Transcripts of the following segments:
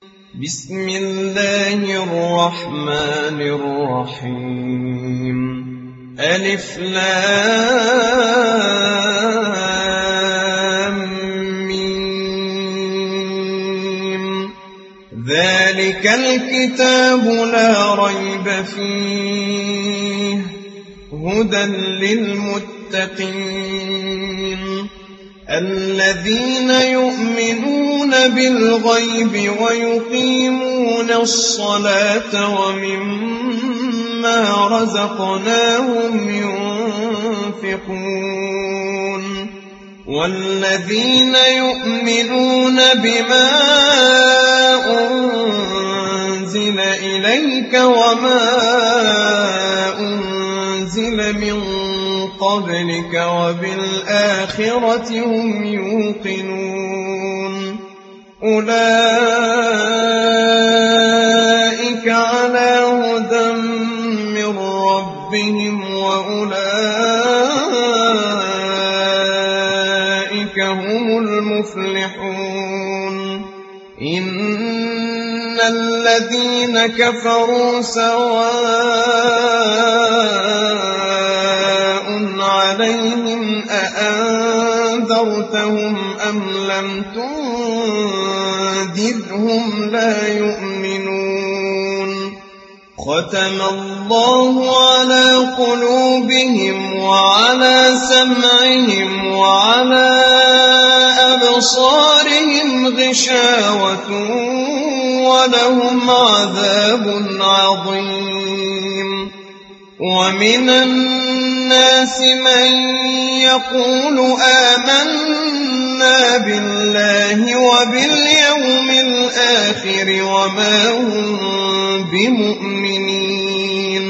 بسم الله الرحمن الرحيم ألف لام ميم ذلك الكتاب لا ريب فيه هدى للمتقين الذين يؤمنون بالغيب ويقيمون الصلاة ومما رزقناهم ينفقون والذين يؤمنون بما أنزل إليك وما أنزل من قبلك وبالآخرة هم يوقنون أولئك على هدى من ربهم وأولئك هم المفلحون إن الذين كفروا سواء عليهم أأنذرتهم أم لم تنذرهم لا يؤمنون ختم الله على قلوبهم وعلى سمعهم وعلى أبصارهم غشاوة ولهم عذاب عظيم ومن الناس من يقول آمنا بالله وباليوم الآخر وما هم بمؤمنين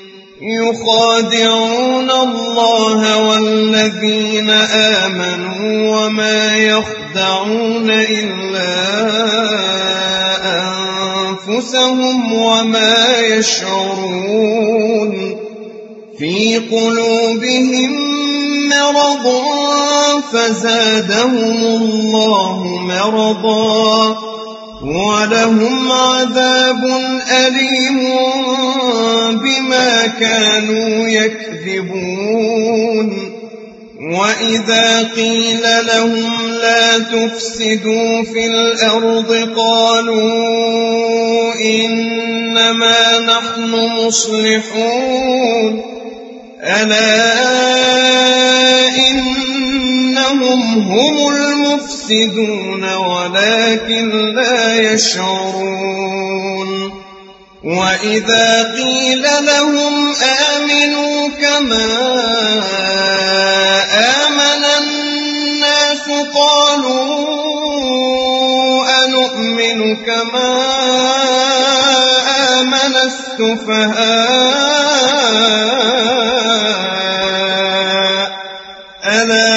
يخادعون الله والذين آمنوا وما يخدعون إلا أنفسهم وما يشعرون في قلوبهم مرض فزادهم الله مرضا ولهم عذاب أليم بما كانوا يكذبون وإذا قيل لهم لا تفسدوا في الأرض قالوا إنما نحن مصلحون ألا إنهم هم المفسدون ولكن لا يشعرون وإذا قيل لهم آمنوا كما آمن الناس قالوا أنؤمن كما آمن السفهاء ألا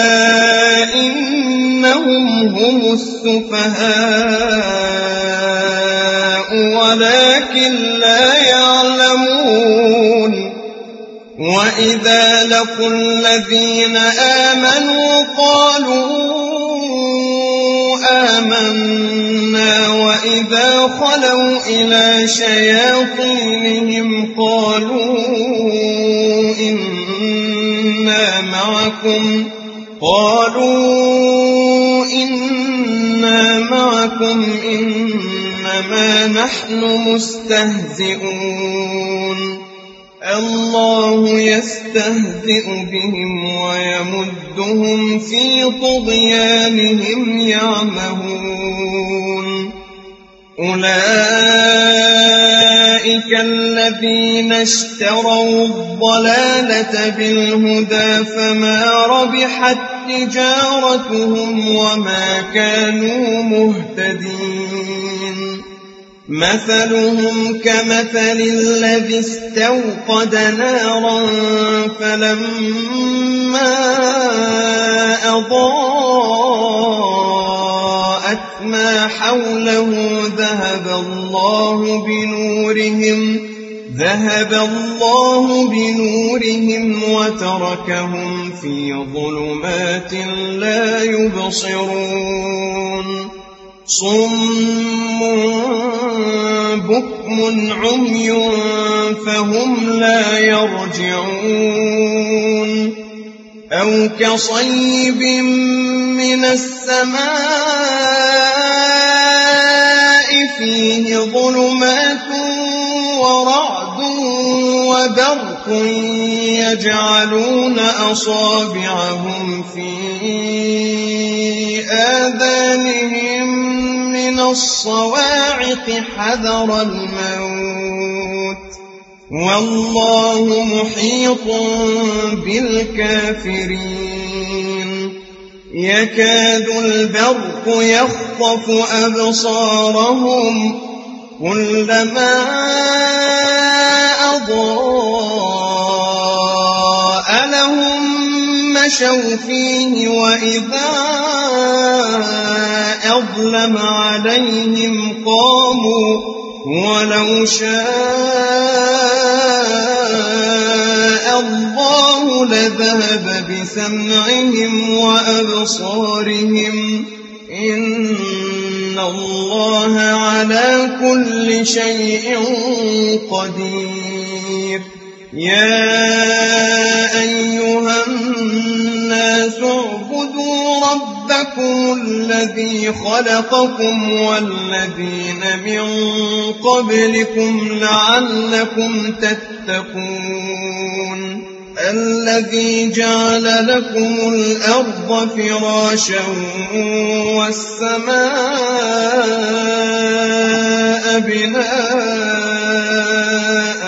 إنهم هم السفهاء ولكن لا يعلمون وإذا لقوا الذين آمنوا قالوا آمنا وإذا خلوا إلى شياطينهم قالوا إنا معكم إنما نحن مستهزئون الله يستهزئ بهم ويمدهم في طغيانهم يعمهون أولئك الذين اشتروا الضلالة بالهدى فما ربحت تجارتهم وما كانوا مهتدين مثلهم كمثل الذي استوقد نارا فلما أضاءت ما حوله ذهب الله بنورهم وتركهم في ظلمات لا يبصرون صم بكم عمي فهم لا يرجعون أو كصيب من السماء فيه ظلمات ورعد وبرق يجعلون أصابعهم في آذانهم من الصواعق حذر الموت والله محيط بالكافرين يكاد البرق يخطف أبصارهم كلما أضاء لهم مشوا فيه وإذا أظلم عليهم قاموا ولو شاء الله لذهب بسمعهم وأبصارهم إن الله على كل شيء قدير يا أيها الناس اعبدوا ربكم الذي خلقكم والذين من قبلكم لعلكم تتقون الذي جعل لكم الأرض فراشا والسماء بناء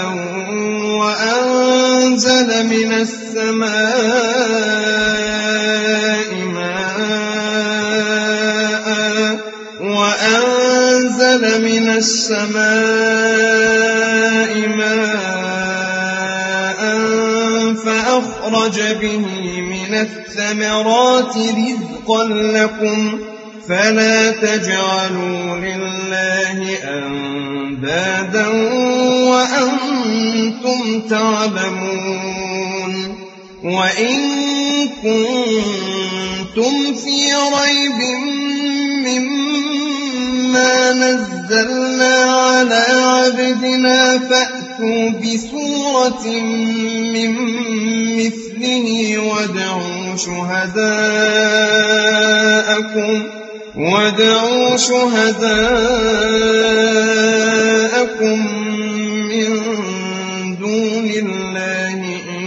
وأنزل من السماء ماء فأخرج به من الثمرات رزقا لكم فلا تجعلوا لله أندادا وأنتم تعلمون وإن كنتم في ريب مما نزلنا على عبدنا فأتوا بسورة من مثله وادعوا شهداءكم من دون الله إن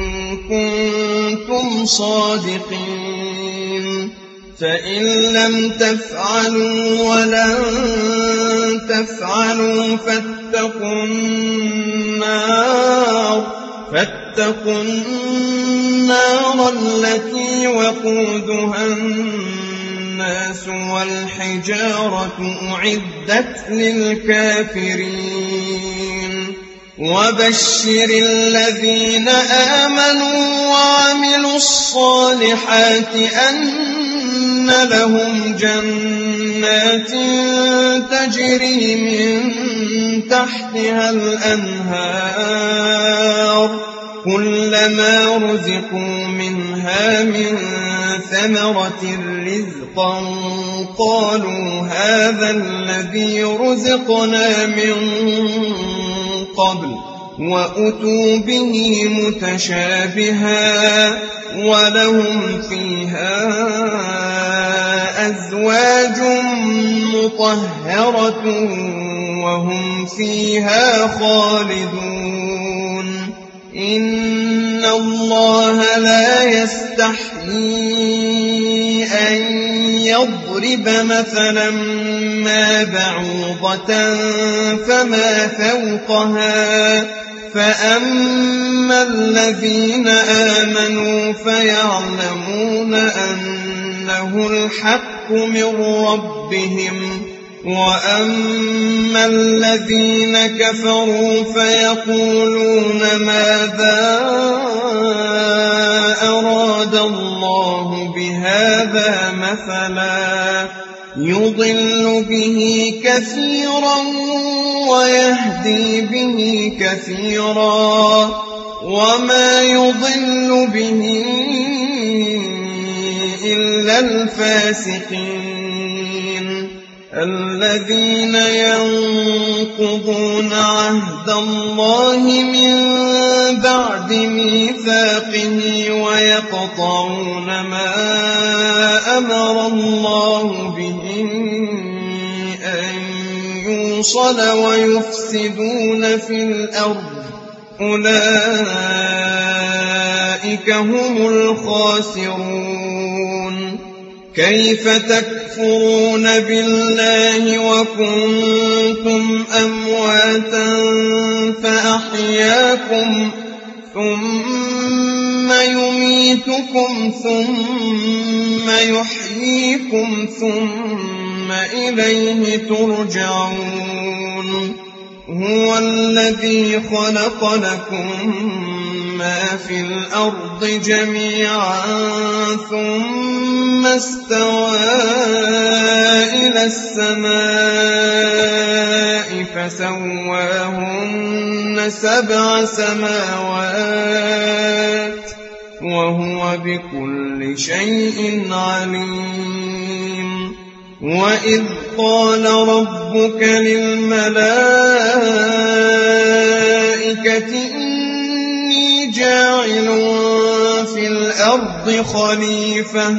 كنتم صادقين فإن لم تفعلوا ولن تفعلوا فاتقوا النار التي وقودها الناس والحجارة أعدت للكافرين وبشر الذين آمنوا وعملوا الصالحات أن لهم جنات تجري من تحتها الأنهار كلما رزقوا منها من ثمرة رزقا قالوا هذا الذي رزقنا من قبل وأتوا به متشابها ولهم فيها أزواج مطهرة وهم فيها خالدون إن الله لا يستحيي أن يضرب مثلا ما بعوضة فما فوقها فأما الذين آمنوا فيعلمون أنه الحق من ربهم وأما الذين كفروا فيقولون ماذا أراد الله بهذا مثلا يضل به كثيرا ويهدي به كثيرا وما يضل به إلا الفاسقين الذين ينقضون عهد الله من بعد ميثاقه ويقطعون ما أمر الله به أن يوصل ويفسدون في الأرض أولئك هم الخاسرون كيف تكفرون بالله وكنتم أمواتا فأحياكم ثم يميتكم ثم يحييكم ثم إليه ترجعون هو الذي خلق لكم ما في الأرض جميعا ثم استوى إلى السماء فسواهن 7 سماوات وهو بكل شيء عليم وإذ قال ربك للملائكة إني جاعل في الأرض خليفة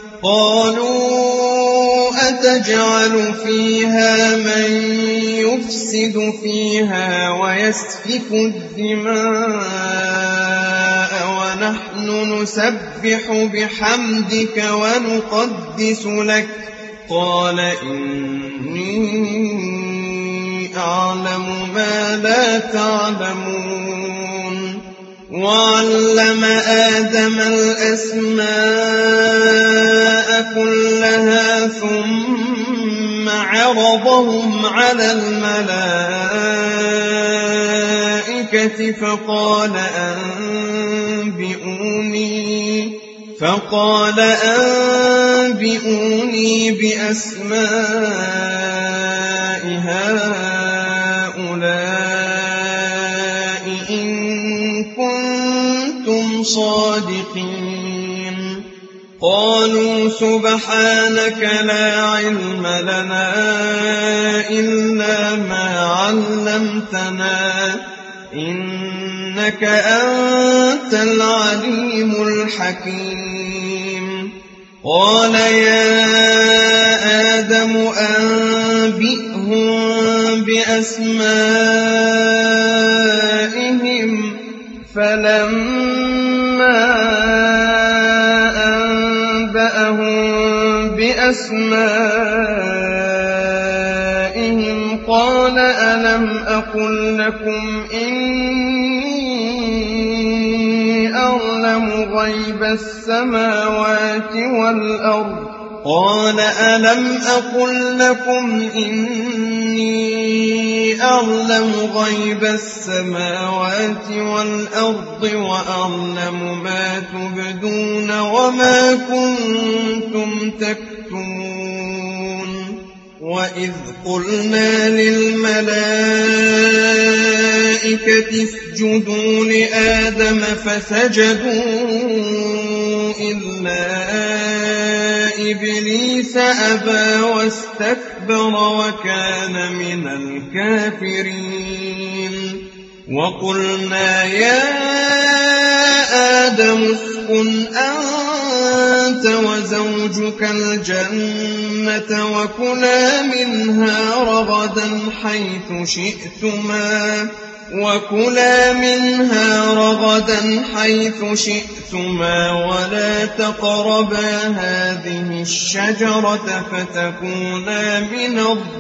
قالوا أتجعل فيها من يفسد فيها ويسفك الدماء ونحن نسبح بحمدك ونقدس لك قال إني أعلم ما لا تعلمون وعلم آدم الأسماء كلها ثم عرضهم على الملائكة فقال أنبئوني بأسماء هؤلاء إن كنتم صادقين قالوا سبحانك لا علم لنا إلا ما علمتنا إنك أنت العليم الحكيم قال يا آدم أنبئهم بأسمائهم فلما أنبأهم بأسمائهم قال ألم أقل لكم إني أعلم غيب السماوات والأرض قال ألم أقل لكم إني أعلم غيب السماوات والأرض وأعلم ما تبدون وما كنتم تكتمون وإذ قلنا للملائكة اسجدوا لآدم فسجدوا إلا إبليس أبى واستكبر وكان من الكافرين وقلنا يا آدم اسكن أنت وزوجك الجنة وكلا منها رغدا حيث شئتما ولا تقربا هذه الشجرة فتكونا من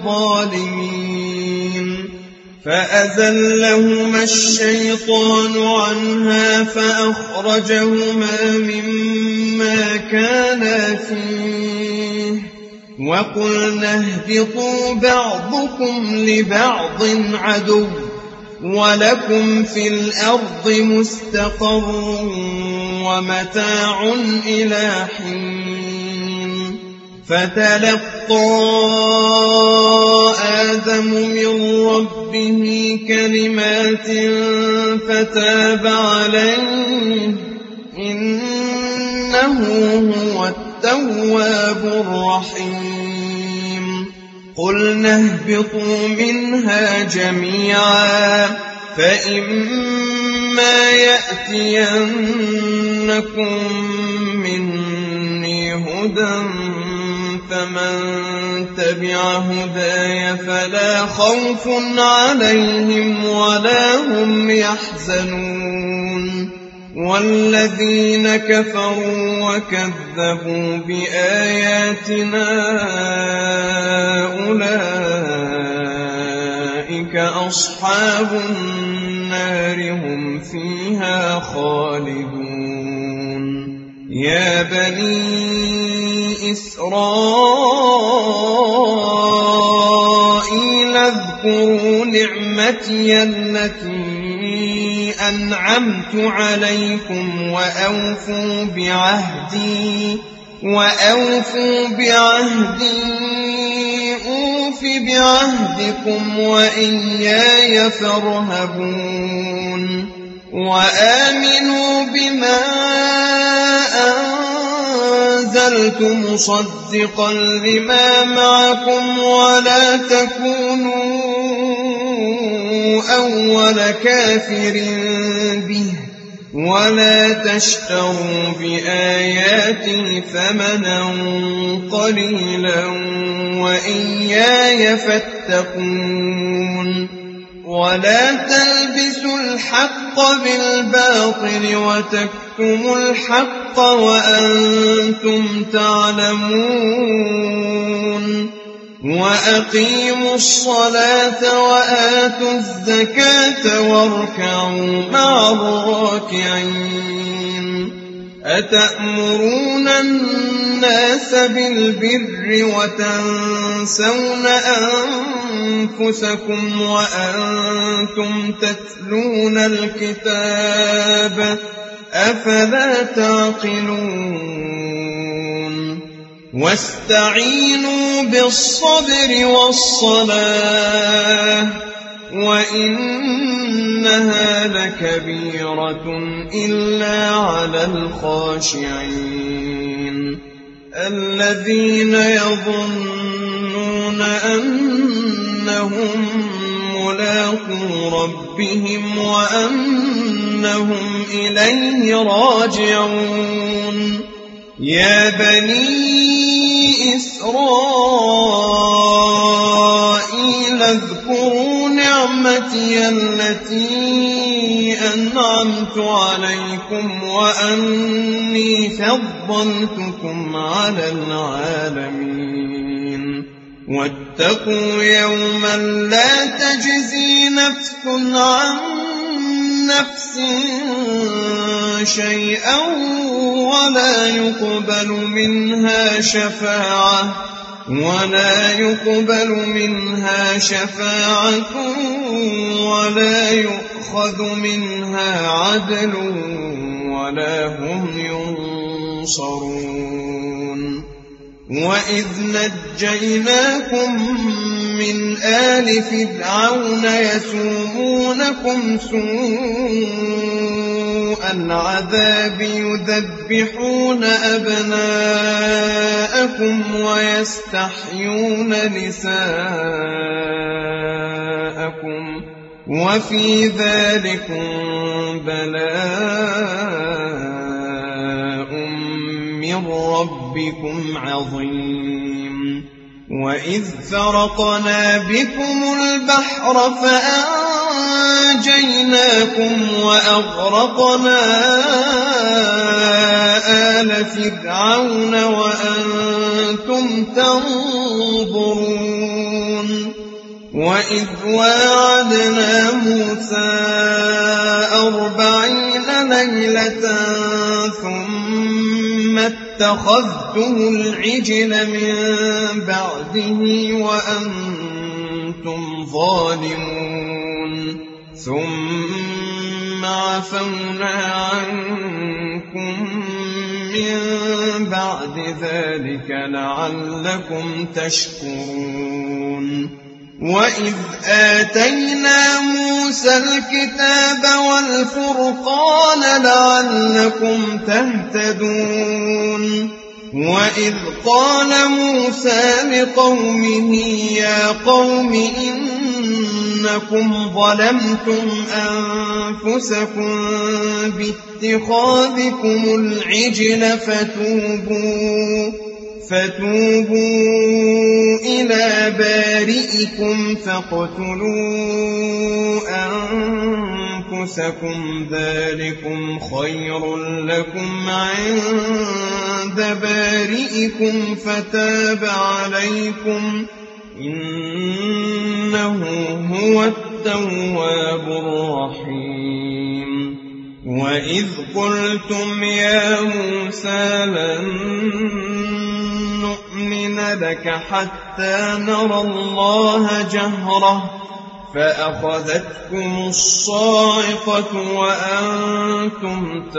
الظالمين فأزلهما الشيطان عنها فأخرجهما مما كانا فيه وقلنا اهبطوا بعضكم لبعض عدو ولكم في الأرض مستقر ومتاع إلى حين فتلقى آدم من ربه كلمات فتاب عليه إنه هو التواب الرحيم قلنا اهبطوا منها جميعا فإما يأتينكم مني هدى فمن تبع هداي فلا خوف عليهم ولا هم يحزنون والذين كفروا وكذبوا بآياتنا أولئك أصحاب النار هم فيها خالدون يا بني إسرائيل اذكروا نعمتي التي أنعمت عليكم وأوفوا بعهدي أوف بعهدكم وإياي فارهبون وآمنوا بما أنزلت مصدقا لما معكم ولا تكونوا أول كافر به ولا تشتروا بآياتي ثمنا قليلا وإياي فاتقون ولا تلبسوا الحق بالباطل وتكتموا الحق وأنتم تعلمون وأقيموا الصلاة وآتوا الزكاة واركعوا مع الراكعين أتأمرون الناس بالبر وتنسون أنفسكم وأنتم تتلون الكتاب أفلا تعقلون واستعينوا بالصبر والصلاة وإنها لكبيرة إلا على الخاشعين الذين يظنون أنهم ملاقو ربهم وأنهم إليه راجعون يا بني إسرائيل اذكروا نعمتي التي أنعمت عليكم وأني فضلتكم على العالمين واتقوا يوما لا تجزي نفس عن نفس شيئا ولا يقبل منها شفاعة ولا يؤخذ منها عدل ولا هم ينصرون وإذ نجيناكم من آل فرعون يسومونكم سوء العذاب يذبحون أبناءكم ويستحيون نساءكم وفي ذلكم بلاء من ربكم عظيم وإذ فرقنا بكم البحر فأنجيناكم وأغرقنا آل فرعون وأنتم تنظرون وإذ واعدنا موسى 40 ليلة ثم اتخذتم العجل من بعده وأنتم ظالمون ثم عفونا عنكم من بعد ذلك لعلكم تشكرون وإذ آتينا موسى الكتاب والفرقان لعلكم تهتدون وإذ قال موسى لقومه يا قوم إنكم ظلمتم أنفسكم باتخاذكم العجل فتوبوا إلى بارئكم فاقتلوا أنفسكم ذلكم خير لكم عند بارئكم فتاب عليكم إنه هو التواب الرحيم وإذ قلتم يا موسى لن نؤمن لك حتى نرى الله جهرة فأخذتكم الصاعقة وأنتم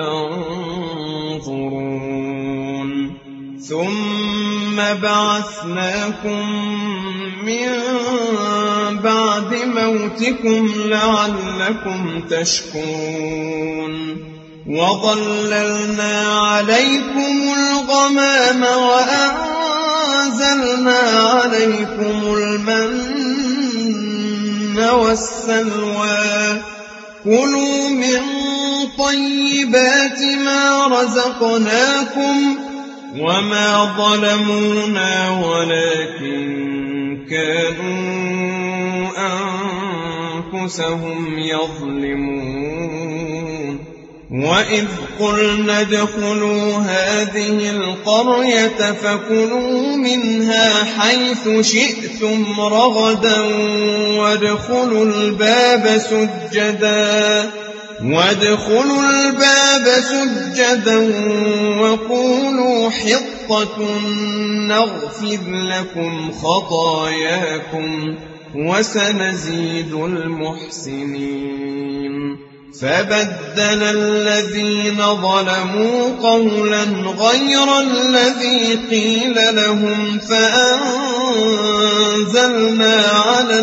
تنظرون ثم بعثناكم من بعد موتكم لعلكم تشكرون وظللنا عليكم الغمام وأنزلنا عليكم المن والسلوى كلوا من طيبات ما رزقناكم وما ظلمونا ولكن كانوا أنفسهم يظلمون وإذ قلنا ادخلوا هذه القرية فكلوا منها حيث شئتم رغدا وادخلوا الباب سجدا وقولوا حطة نغفر لكم خطاياكم وسنزيد المحسنين فبدل الذين ظلموا قولا غير الذي قيل لهم فأنزلنا على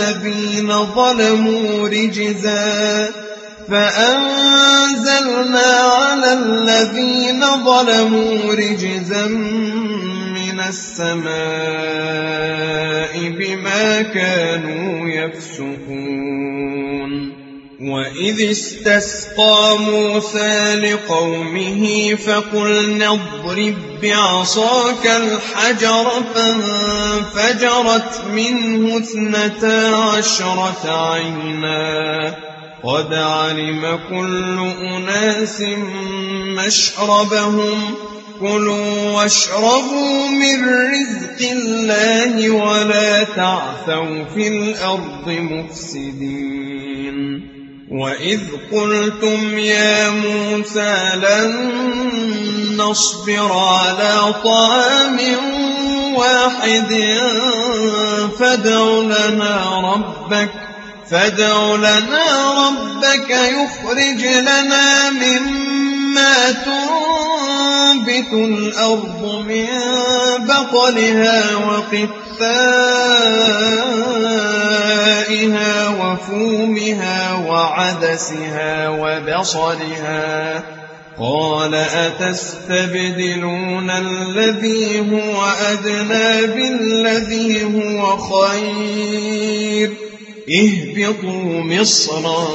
الذين ظلموا رجزا من السماء بما كانوا يفسقون وإذ استسقى موسى لقومه فقلنا اضرب بعصاك الحجر فانفجرت منه 12 عينا قد علم كل أناس مشربهم كلوا واشربوا من رزق الله ولا تعثوا في الأرض مفسدين وإذ قلتم يا موسى لن نصبر على طعام واحد فادع لنا ربك يخرج لنا مما تنبت الأرض من بقلها وقثائها وفومها وعدسها وبصلها قال أتستبدلون الذي هو أدنى بالذي هو خير اهبطوا مصرا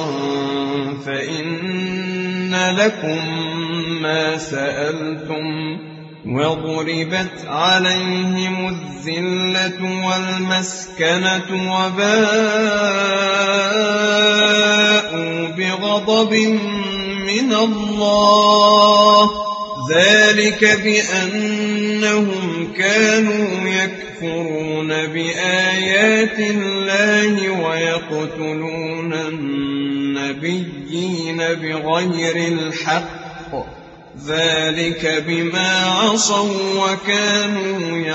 فإن لكم ما سألتم وضربت عليهم الذلة والمسكنة وباءوا بغضب من الله ذلك بأنهم كانوا يكفرون بآيات الله ويقتلون النبيين بغير الحق ذلك بما عصوا وكانوا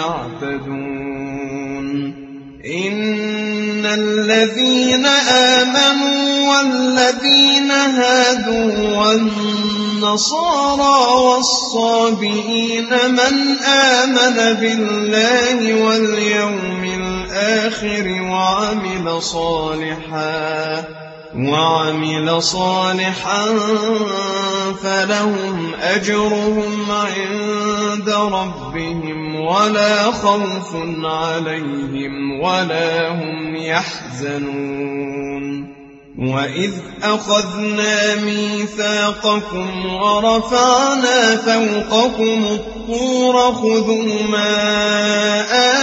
يعتدون إن الذين آمنوا والذين هادوا والنصارى والصابئين من آمن بالله واليوم الآخر وعمل صالحا فلهم أجرهم عند ربهم ولا خوف عليهم ولا هم يحزنون وإذ أخذنا ميثاقكم ورفعنا فوقكم الطور خذوا ما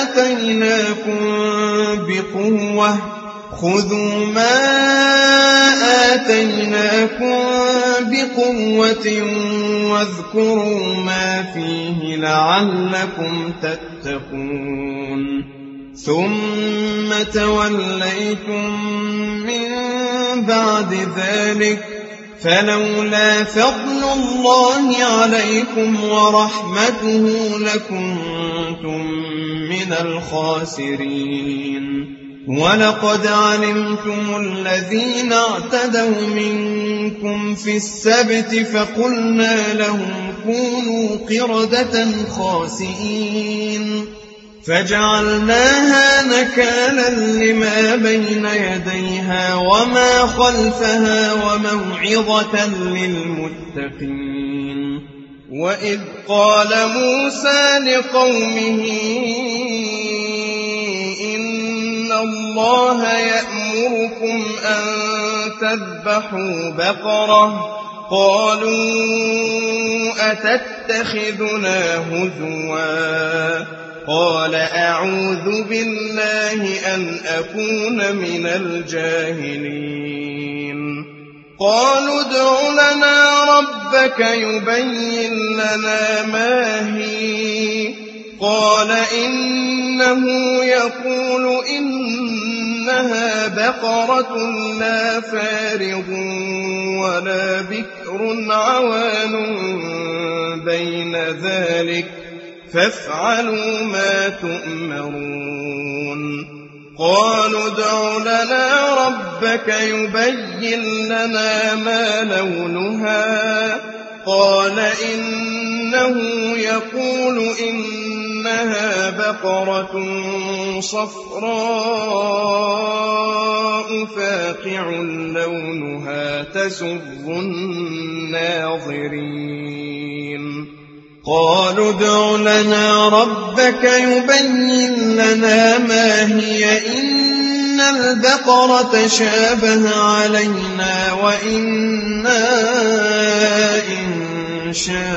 آتيناكم بقوة واذكروا ما فيه لعلكم تتقون ثم توليتم من بعد ذلك فلولا فضل الله عليكم ورحمته لكنتم من الخاسرين ولقد علمتم الذين اعتدوا منكم في السبت فقلنا لهم كونوا قردة خاسئين فجعلناها نكالا لما بين يديها وما خلفها وموعظة للمتقين وإذ قال موسى لقومه إن الله يأمركم أن تذبحوا بقرة قالوا أتتخذنا هزوا قال أعوذ بالله أن أكون من الجاهلين قالوا ادع لنا ربك يبين لنا ما هي قال إنه يقول إنها بقرة لا فارغ ولا بكر عوان بين ذلك فافعلوا ما تؤمرون قالوا ادع لنا ربك يبين لنا ما لونها قال إنه يقول إنها بقرة صفراء فاقع لونها تسر الناظرين قالوا ادع لنا ربك يبين لنا ما هي إن البقرة شابه علينا وإنا إن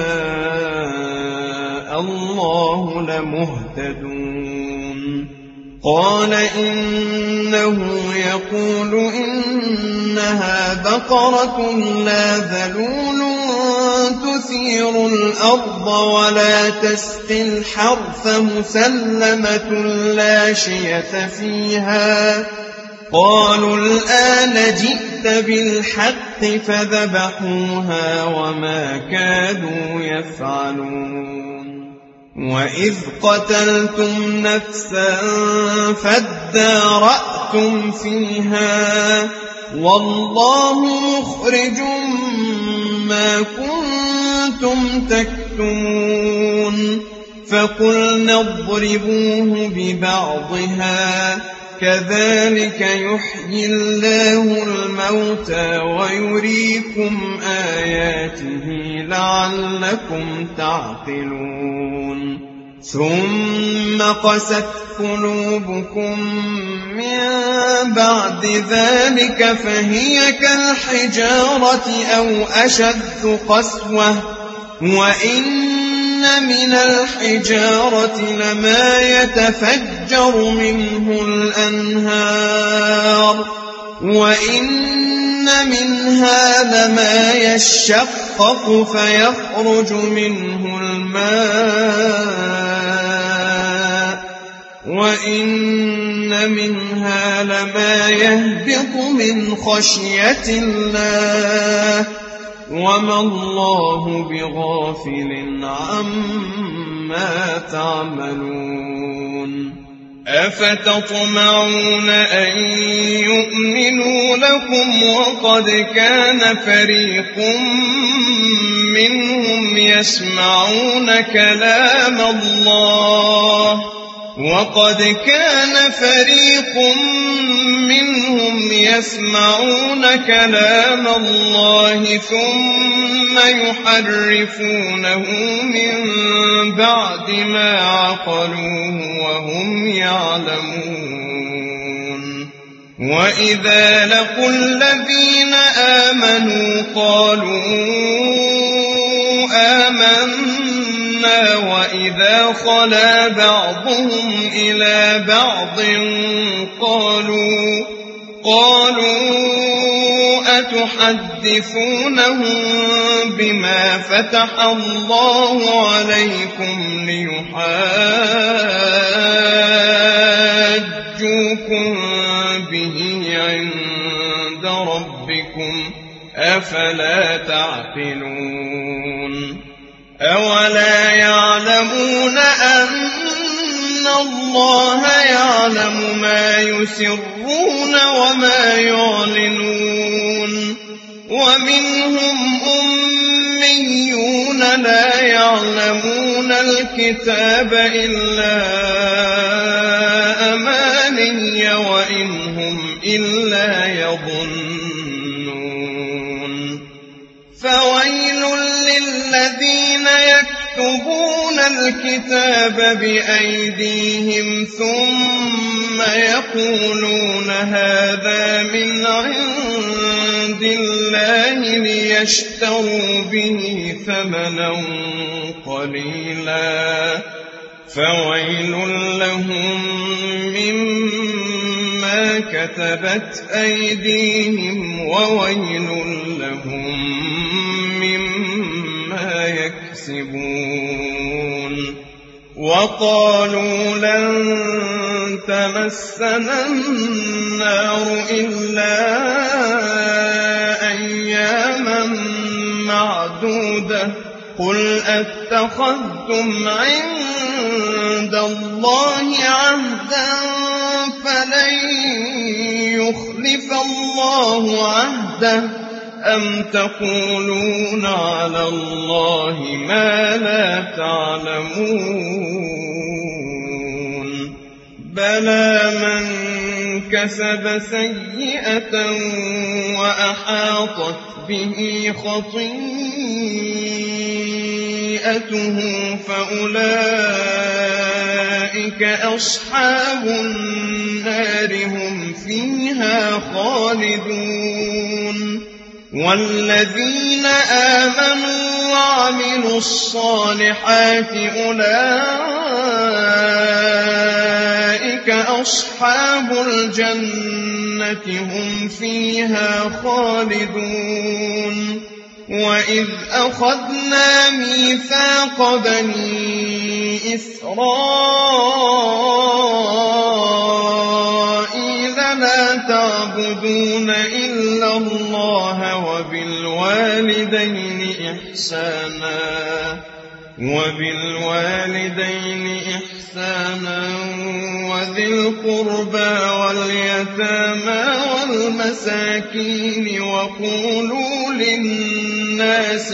شاء الله لمهتدون قال إنه يقول إنها بقرة لا ذلول تثير الأرض ولا تسقي الحرث مسلمة لا شية فيها قالوا الآن جئت بالحق فذبحوها وما كادوا يفعلون وإذ قتلتم نفسا فادارأتم فيها والله مخرج ما كنتم تكتمون فقلنا اضربوه ببعضها كذلك يحيي الله الموتى ويريكم آياته لعلكم تعقلون ثم قست قلوبكم من بعد ذلك فهي كالحجارة أو أشد قسوة وإن من الحجارة لما يتفجر منه الأنهار وإن منها لما يشقق فيخرج منه الماء وإن منها لما يهبط من خشية الله وما الله بغافل عما تعملون أفتطمعون أن يؤمنوا لكم وقد كان فريق منهم يسمعون كلام الله وقد كان فريق منهم يسمعون كلام الله ثم يحرفونه من بعد ما عقلوه وهم يعلمون وإذا لقوا الذين آمنوا قالوا آمنا وإذا خلا بعضهم إلى بعض قالوا أتحدثونهم بما فتح الله عليكم ليحاجوكم به عند ربكم أفلا تعقلون أولا يعلمون أن الله يعلم ما يسرون وما يعلنون ومنهم أميون لا يعلمون الكتاب إلا أماني وإن هم إلا يظنون فويل للذين يكتبون الكتاب بأيديهم ثم يقولون هذا من عند الله ليشتروا به ثمنا قليلا فويل لهم مما كتبت أيديهم وويل لهم مما يكسبون وقالوا لن تمسنا النار إلا أياما معدودة قل أتخذتم عند الله عهدا فلن يخلف الله عهده أم تقولون على الله ما لا تعلمون بلى من كسب سيئة وأحاطت به خطيئته فأولئك أصحاب النار هم فيها خالدون والذين آمنوا وعملوا الصالحات أولئك أصحاب الجنة هم فيها خالدون وإذ أخذنا ميثاق بني إسرائيل لا تعبدون إلا الله وبالوالدين إحسانا وذي القربى واليتامى والمساكين وقولوا للناس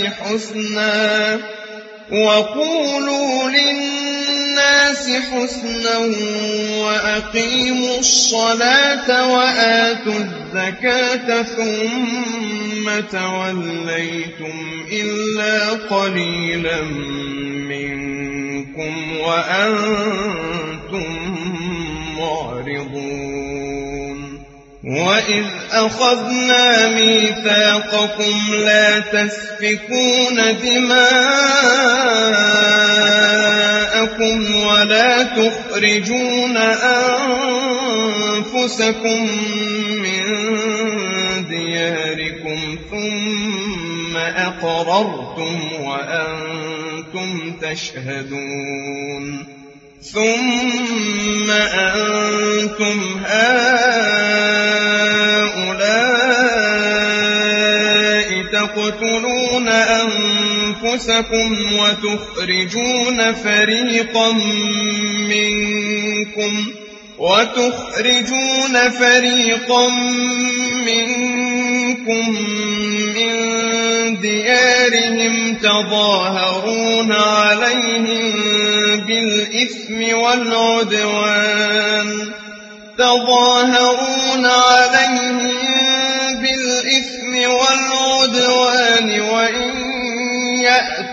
حسنا وأقيموا الصلاة وآتوا الزكاة ثم توليتم إلا قليلا منكم وأنتم معرضون وإذ أخذنا ميثاقكم لا تسفكون دماءكم ولا تخرجون أنفسكم من دياركم ثم أقررتم وأنتم تشهدون ثم أنتم هؤلاء تقتلون أنفسكم وتخرجون فريقا منكم من ديارهم تظاهرون عليهم بالإثم والعدوان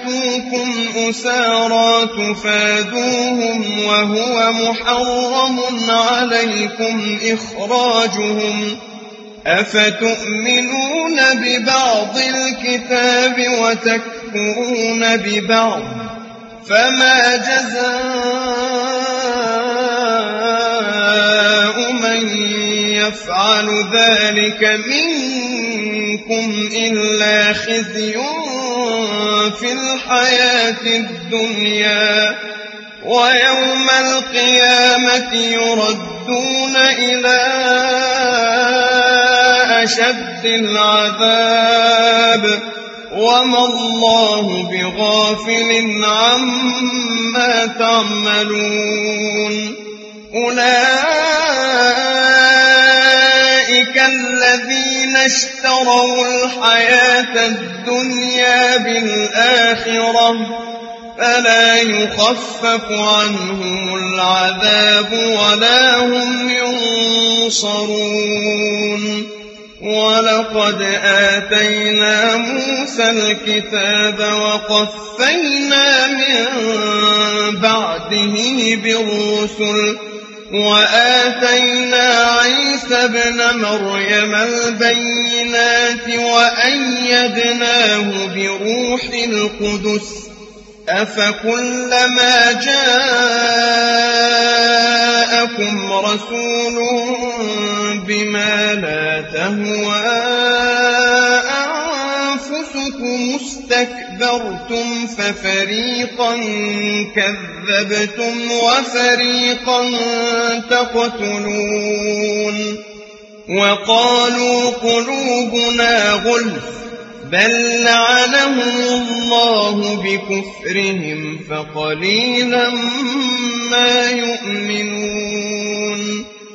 يأتوكم أسارى تفادوهم وهو محرم عليكم إخراجهم أفتؤمنون ببعض الكتاب وتكفرون ببعض فما جزاء من يفعل ذلك منكم إلا خزي في الحياة الدنيا ويوم القيامة يردون إلى أشد العذاب وما الله بغافل عما تعملون أولئك الذين اشتروا الحياة الدنيا بالآخرة فلا يخفف عنهم العذاب ولا هم ينصرون ولقد آتينا موسى الكتاب وقفينا من بعده بالرسل وآتينا عيسى ابن مريم البينات وأيدناه بروح القدس أفكلما جاءكم رسول بما لا تهوى أنفسكم استكبرتم ففريقا كذبتم وفريقا تقتلون وقالوا قلوبنا غلف بل لعنهم الله بكفرهم فقليلا ما يؤمنون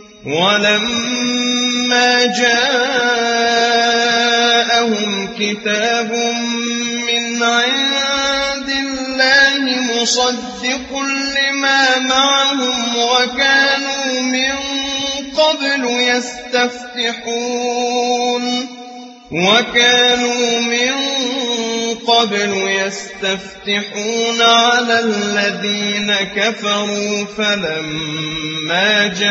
ولما جاءهم كتاب من عند الله مصدق لما معهم وكانوا من قبل يستفتحون على الذين كفروا فلما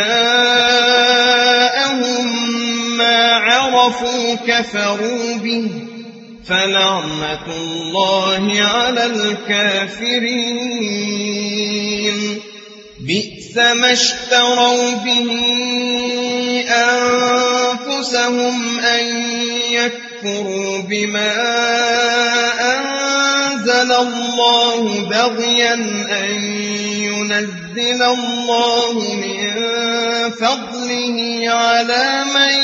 جاءهم ما عرفوا كفروا به فلعنة الله على الكافرين بئس ما اشتروا به أنفسهم أن يكفروا بما أنزل الله بغيا أن ينزل الله من فضله على من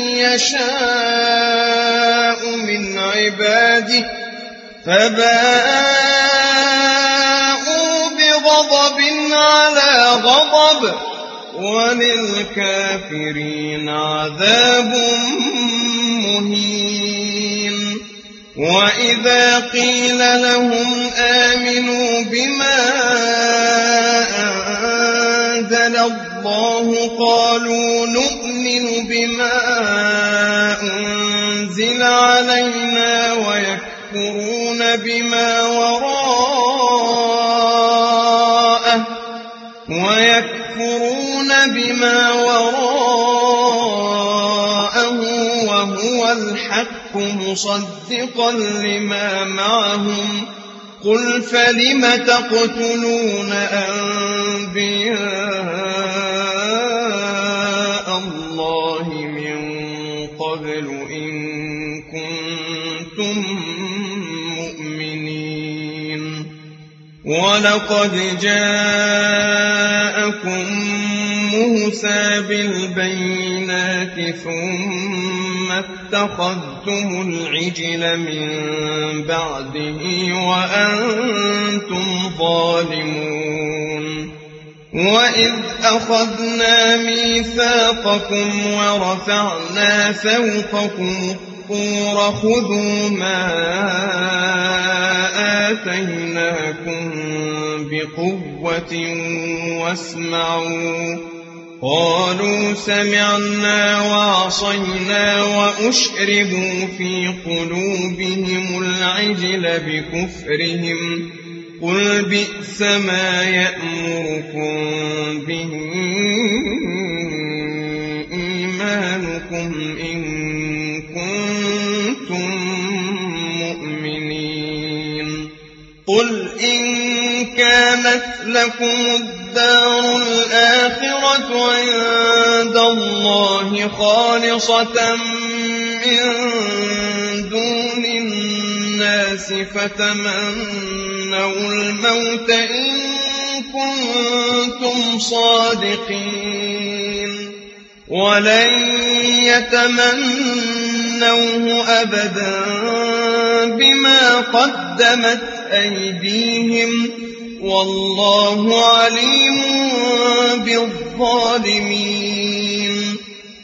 يشاء من عباده فباءوا بغضب على غضب وللكافرين عذاب مهين وإذا قيل لهم آمنوا بما أنزل الله قالوا نؤمن بما أنزل علينا ويكفرون بما وراءه وهو الحق مصدقا لما معهم قل فلم تقتلون أنبياء الله من قبل إن كنتم مؤمنين ولقد جاءكم موسى بالبينات ثم اتخذتم العجل من بعده وأنتم ظالمون وإذ أخذنا ميثاقكم ورفعنا فوقكم الطور خذوا ما آتيناكم بقوة قالوا سمعنا وعصينا وأشربوا في قلوبهم العجل بكفرهم قل بئس ما يأمركم به إيمانكم إن كنتم مؤمنين قل إن كانت لكم الدار الآخرة عند الله خالصة من دون الناس فتمنوا الموت إن كنتم صادقين ولن يتمنوه أبدا بما قدمت أيديهم والله عليم بالظالمين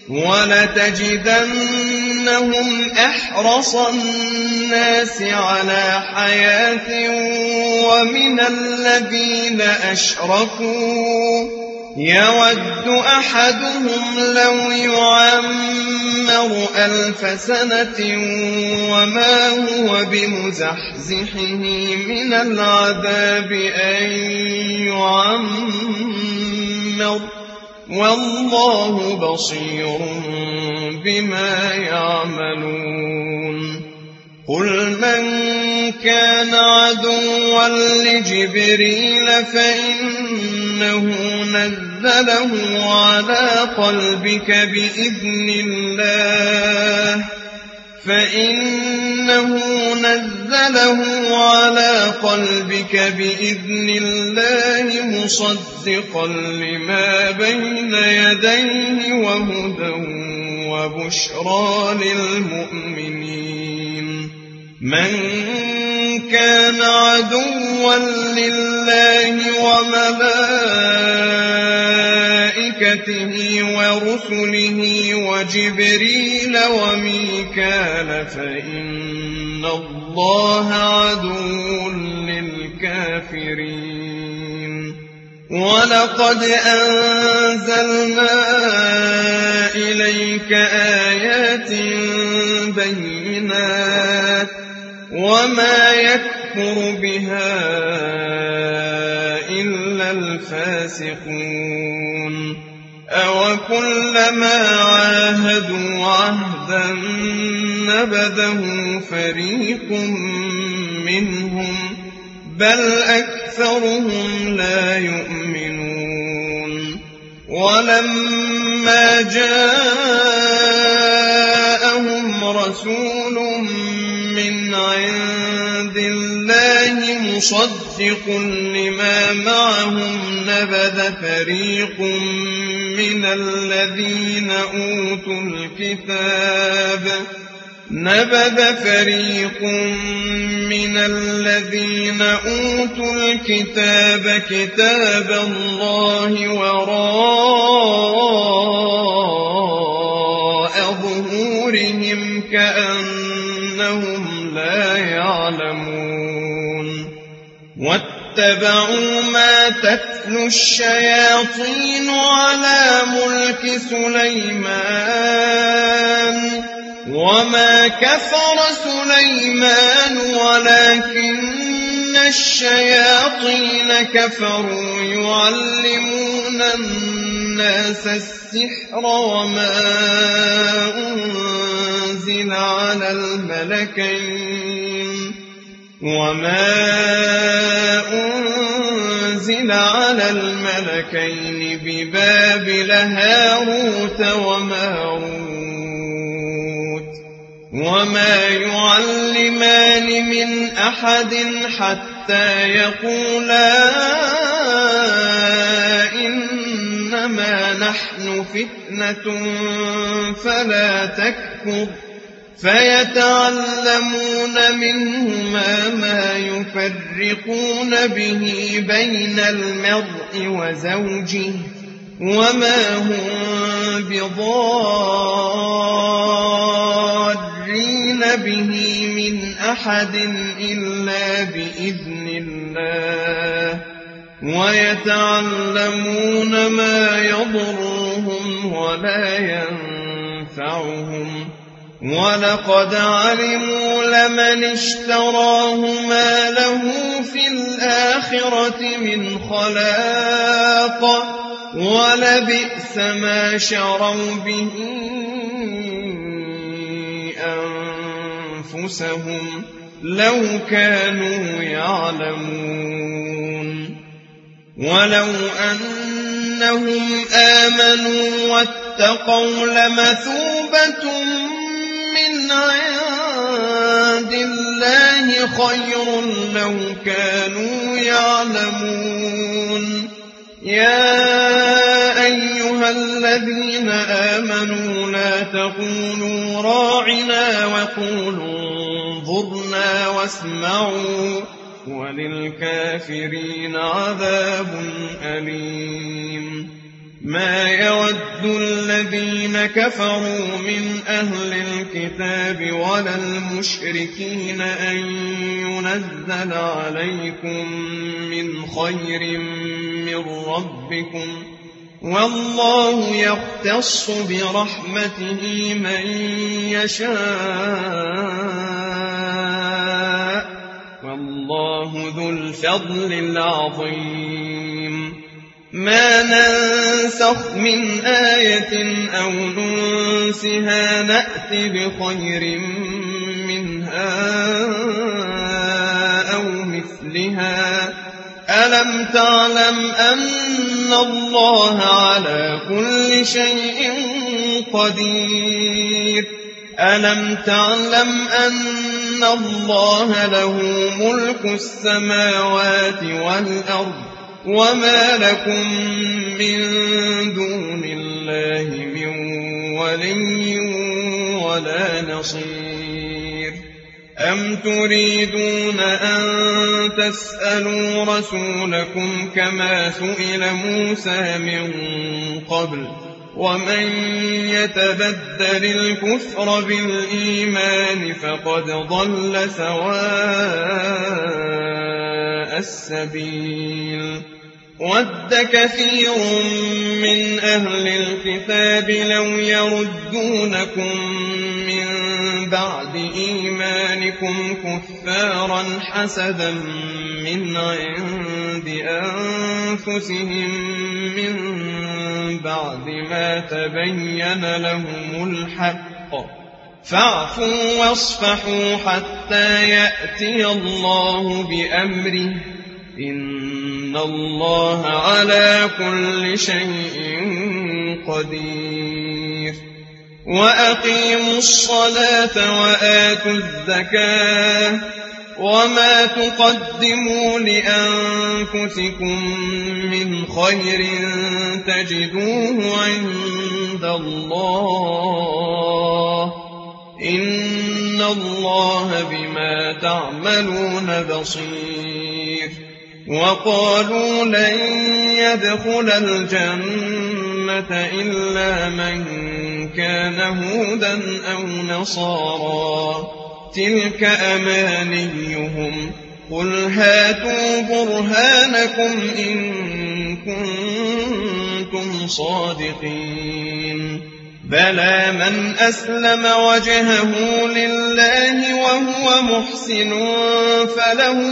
ولتجدنهم أحرص الناس على حياة ومن الذين أشركوا يود أحدهم لو يعمر 1000 سنة وما هو بمزحزحه من العذاب أن يعمر والله بصير بما يعملون قل من كان عدوا لجبريل فإنه نزله على قلبك بإذن الله مصدقا لما بين يديه وهدى وبشرى للمؤمنين من كان عدوا لله وملائكته ورسله وجبريل وميكال فإن الله عدو للكافرين ولقد أنزلنا إليك آيات بينات وما يكفر بها إلا الفاسقون أوكلما عاهدوا عهدا نبذه فريق منهم بل أكثرهم لا يؤمنون ولما جاءهم رسول من عند الله مصدق لما معهم نبذ فريق من الذين أوتوا الكتاب كتاب الله وراء ظهورهم كأنهم لا يعلمون واتبعوا ما تتلو الشياطين على ملك سليمان وما كفر سليمان ولكن الشياطين كفروا يعلمون الناس السحر وما أنزل على الملكين ببابل هاروت وماروت وما يعلمان من أحد حتى يقولا إنما نحن فتنة فلا تكفر فيتعلمون منهما ما يفرقون به بين المرء وزوجه وما هم بضارين به من أحد إلا بإذن الله ويتعلمون ما يضرهم ولا ينفعهم ولقد علموا لمن اشتراه ما له في الآخرة من خلاق ولبئس ما شروا به أنفسهم لو كانوا يعلمون ولو أنهم آمنوا واتقوا لمثوبة من عند الله خير لو كانوا يعلمون يا أيها الذين آمنوا لا تقولوا راعنا وقولوا انظرنا واسمعوا وللكافرين عذاب أليم ما يود الذين كفروا من أهل الكتاب ولا المشركين أن ينزل عليكم من خير من ربكم والله يختص برحمته من يشاء والله ذو الفضل العظيم ما ننسخ من آية أو ننسها نأت بخير منها أو مثلها ألم تعلم أن الله على كل شيء قدير ألم تعلم أن الله له ملك السماوات والأرض وما لكم من دون الله من ولي ولا نصير أم تريدون أن تسألوا رسولكم كما سئل موسى من قبل ومن يتبدل الكفر بالإيمان فقد ضل سواء السبيل ود كثير من أهل الكتاب لو يردونكم من بعد إيمانكم كفارا حسدا من عند أنفسهم من بعد ما تبين لهم الحق فاعفوا واصفحوا حتى يأتي الله بأمره إن الله على كل شيء قدير وأقيموا الصلاة وآتوا الزكاة وما تقدموا لأنفسكم من خير تجدوه عند الله إن الله بما تعملون بصير وقالوا لن يدخل الجنة إلا من كان هودا أو نصارى تلك أمانيهم قل هاتوا برهانكم إن كنتم صادقين بلى من أسلم وجهه لله وهو محسن فله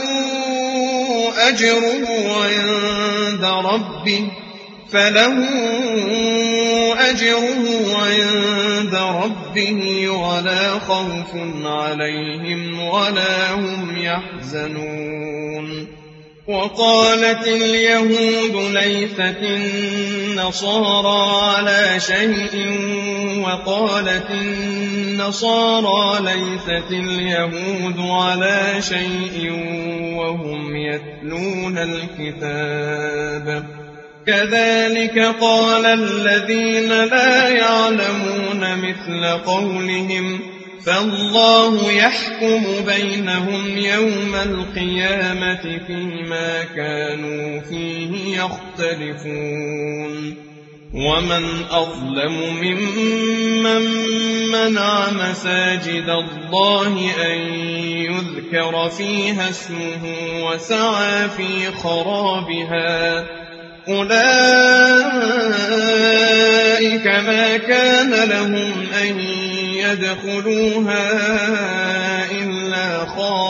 أجره عند ربه ولا خوف عليهم ولا هم يحزنون وقالت اليهود ليست النصارى على شيء وقالت النصارى ليست اليهود على شيء وهم يتلون الكتاب كذلك قال الذين لا يعلمون مثل قولهم فالله يحكم بينهم يوم القيامة فيما كانوا فيه يختلفون ومن أظلم ممن منع مساجد الله أن يذكر فيها اسمه وسعى في خرابها أولئك ما كان لهم أن يدخلوها إلا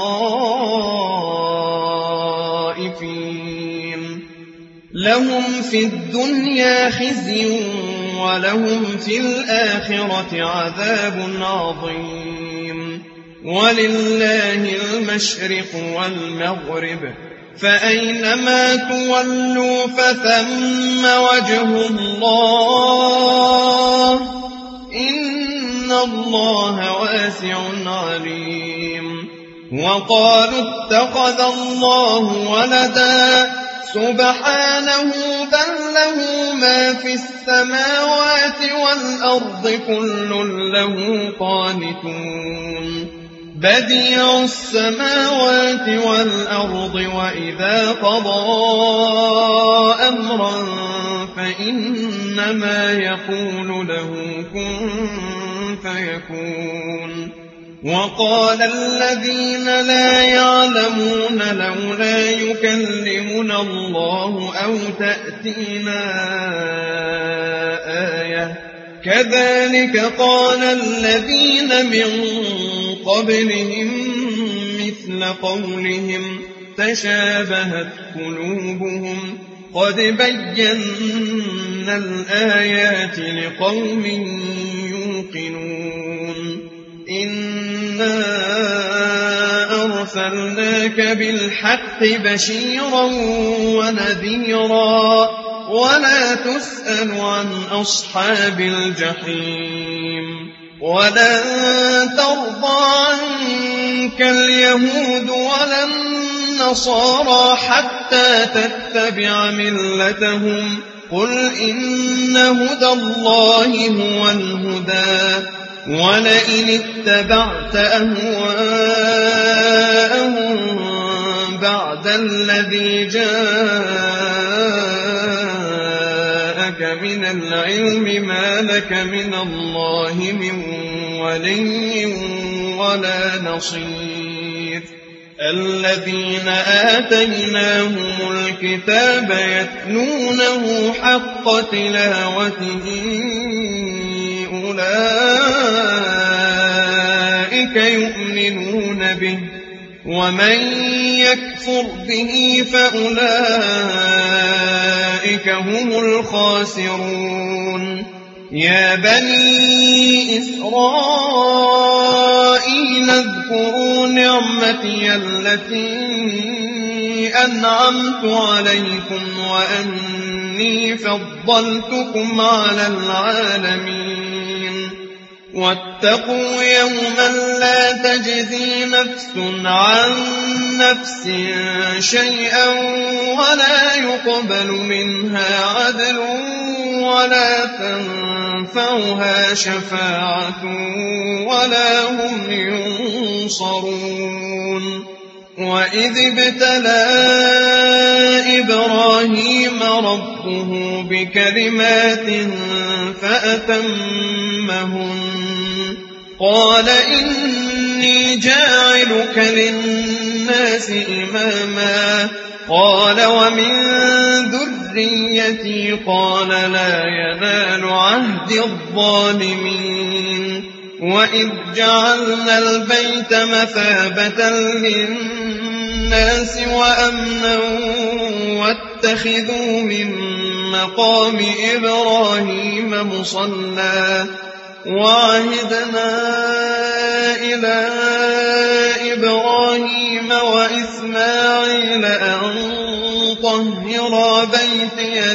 خائفين لهم في الدنيا خزي ولهم في الآخرة عذاب عظيم ولله المشرق والمغرب فأينما تولوا فثم وجه الله إن الله واسع عليم وقالوا اتخذ الله ولدا سبحانه بل له ما في السماوات والأرض كل له قانتون بديع السماوات والأرض وإذا قضى أمرا فإنما يقول له كن فيكون وقال الذين لا يعلمون لولا يكلمنا الله أو تأتينا آية كذلك قال الذين من قبلهم مثل قولهم تشابهت قلوبهم قد بينا الآيات لقوم يوقنون إنا أرسلناك بالحق بشيرا ونذيرا ولا تسأل عن أصحاب الجحيم ولن ترضى عنك اليهود ولا النصارى حتى تتبع ملتهم قل إن هدى الله هو الهدى ولئن اتبعت أهواءهم بعد الذي جاءك من العلم ما لك من الله من ولي ولا نصير الذين آتيناهم الكتاب يتلونه حق تلاوته أولئك يؤمنون به ومن يكفر به فأولئك هم الخاسرون يا بني إسرائيل اذكروا نعمتي التي أنعمت عليكم وأني فضلتكم على العالمين واتقوا يوما لا تجزي نفس عن نفس شيئا ولا يقبل منها عدل ولا تنفعها شفاعة ولا هم ينصرون وإذ ابتلى إبراهيم ربه بكلمات فأتمهن قال إني جاعلك للناس إماما قال ومن ذريتي قال لا ينال عهد الظالمين وإذ جعلنا البيت مثابة للناس وأمنا واتخذوا من مقام إبراهيم مصلى وعهدنا إلى إبراهيم وإسماعيل أن طهرا بيتي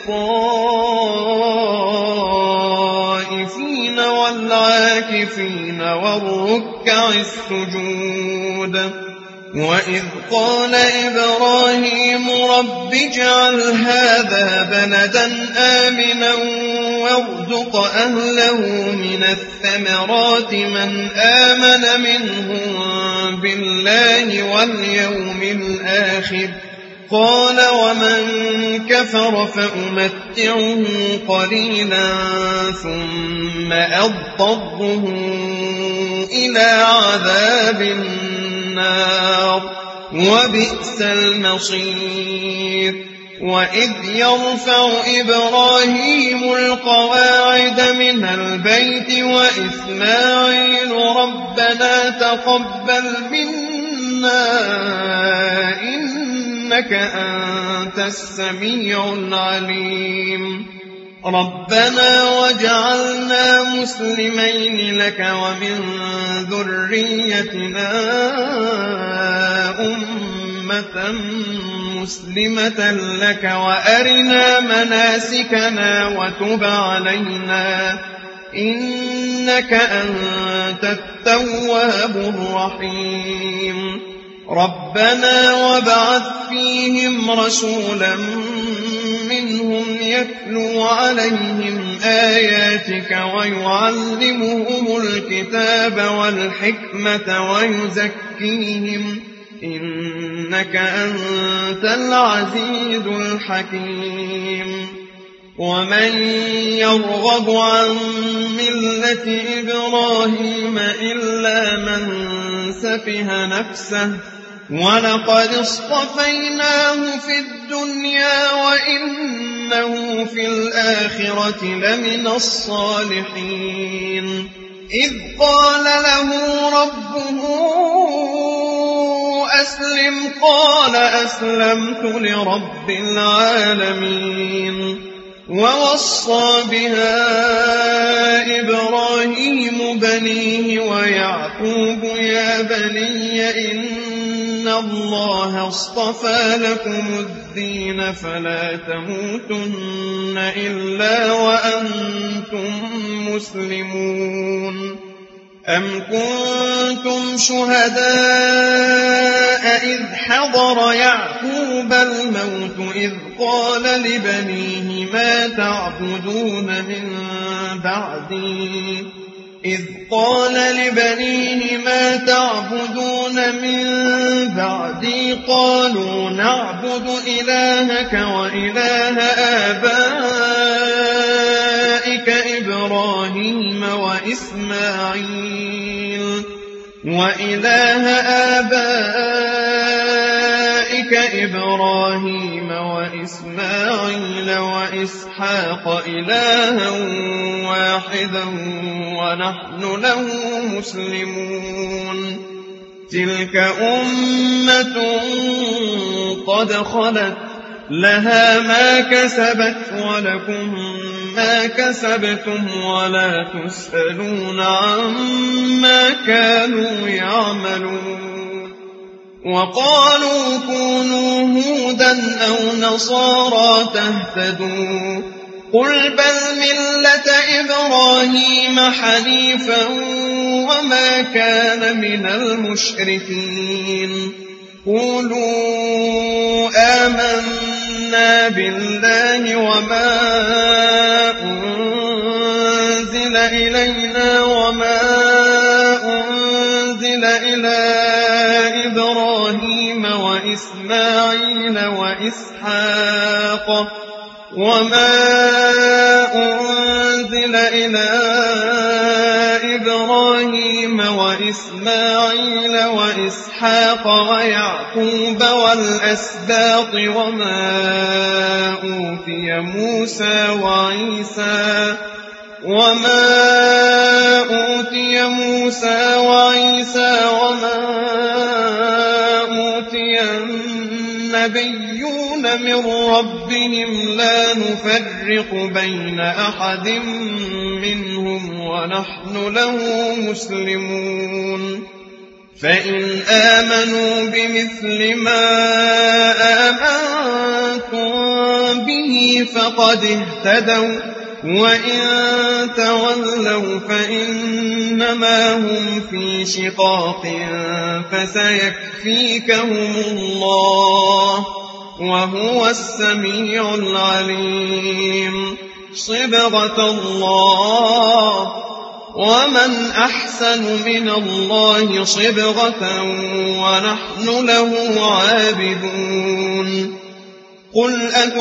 للطائفين والعاكفين والركع السجود وإذ قال إبراهيم رب اجعل هذا بلدا آمنا وارزق أهله من الثمرات من آمن منهم بالله واليوم الآخر قال ومن كفر فأمتعه قليلا ثم أضطره إلى عذاب النار وبئس المصير وإذ يرفع إبراهيم القواعد من البيت وإسماعيل ربنا تقبل منا إنك أنت السميع العليم ربنا واجعلنا مسلمين لك ومن ذريتنا أمة مسلمة لك وأرنا مناسكنا وتب علينا إنك أنت التواب الرحيم ربنا وابعث فيهم رسولا منهم يتلو عليهم آياتك ويعلمهم الكتاب والحكمة ويزكيهم إنك أنت العزيز الحكيم ومن يرغب عن ملة إبراهيم إلا من سفه نفسه ولقد اصطفيناه في الدنيا وإنه في الآخرة لمن الصالحين إذ قال له ربه أسلم قال أسلمت لرب العالمين ووصى بها إبراهيم بنيه ويعقوب يا بني إن الله اصطفى لكم الدين فلا تموتن إلا وأنتم مسلمون أم كنتم شهداء إذ حضر يعقوب الموت إذ قال لبنيه ما تعبدون من بعدي قالوا نعبد إلهك وإله آبائك إبراهيم وإسماعيل وإسحاق إلها واحدا ونحن له مسلمون تلك أمة قد خلت لها ما كسبت ولكم ما كسبتم ولا تسألون عما كانوا يعملون وقالوا كونوا هودا أو نصارى تهتدوا قل بل ملة إبراهيم حنيفا وما كان من المشركين قولوا آمنا بالله وما أنزل إلينا وما أنزل إلى إبراهيم وإسماعيل وإسحاق ويعقوب والأسباط وما أوتي موسى وعيسى وما أوتي النبيون من ربهم لا نفرق بين أحد منهم ونحن له مسلمون فإن آمنوا بمثل ما آمنتم به فقد اهتدوا وإن تولوا فإنما هم في شقاق فسيكفيكهم الله وهو السميع العليم صبغة الله ومن أحسن من الله صبغة ونحن له عابدون قل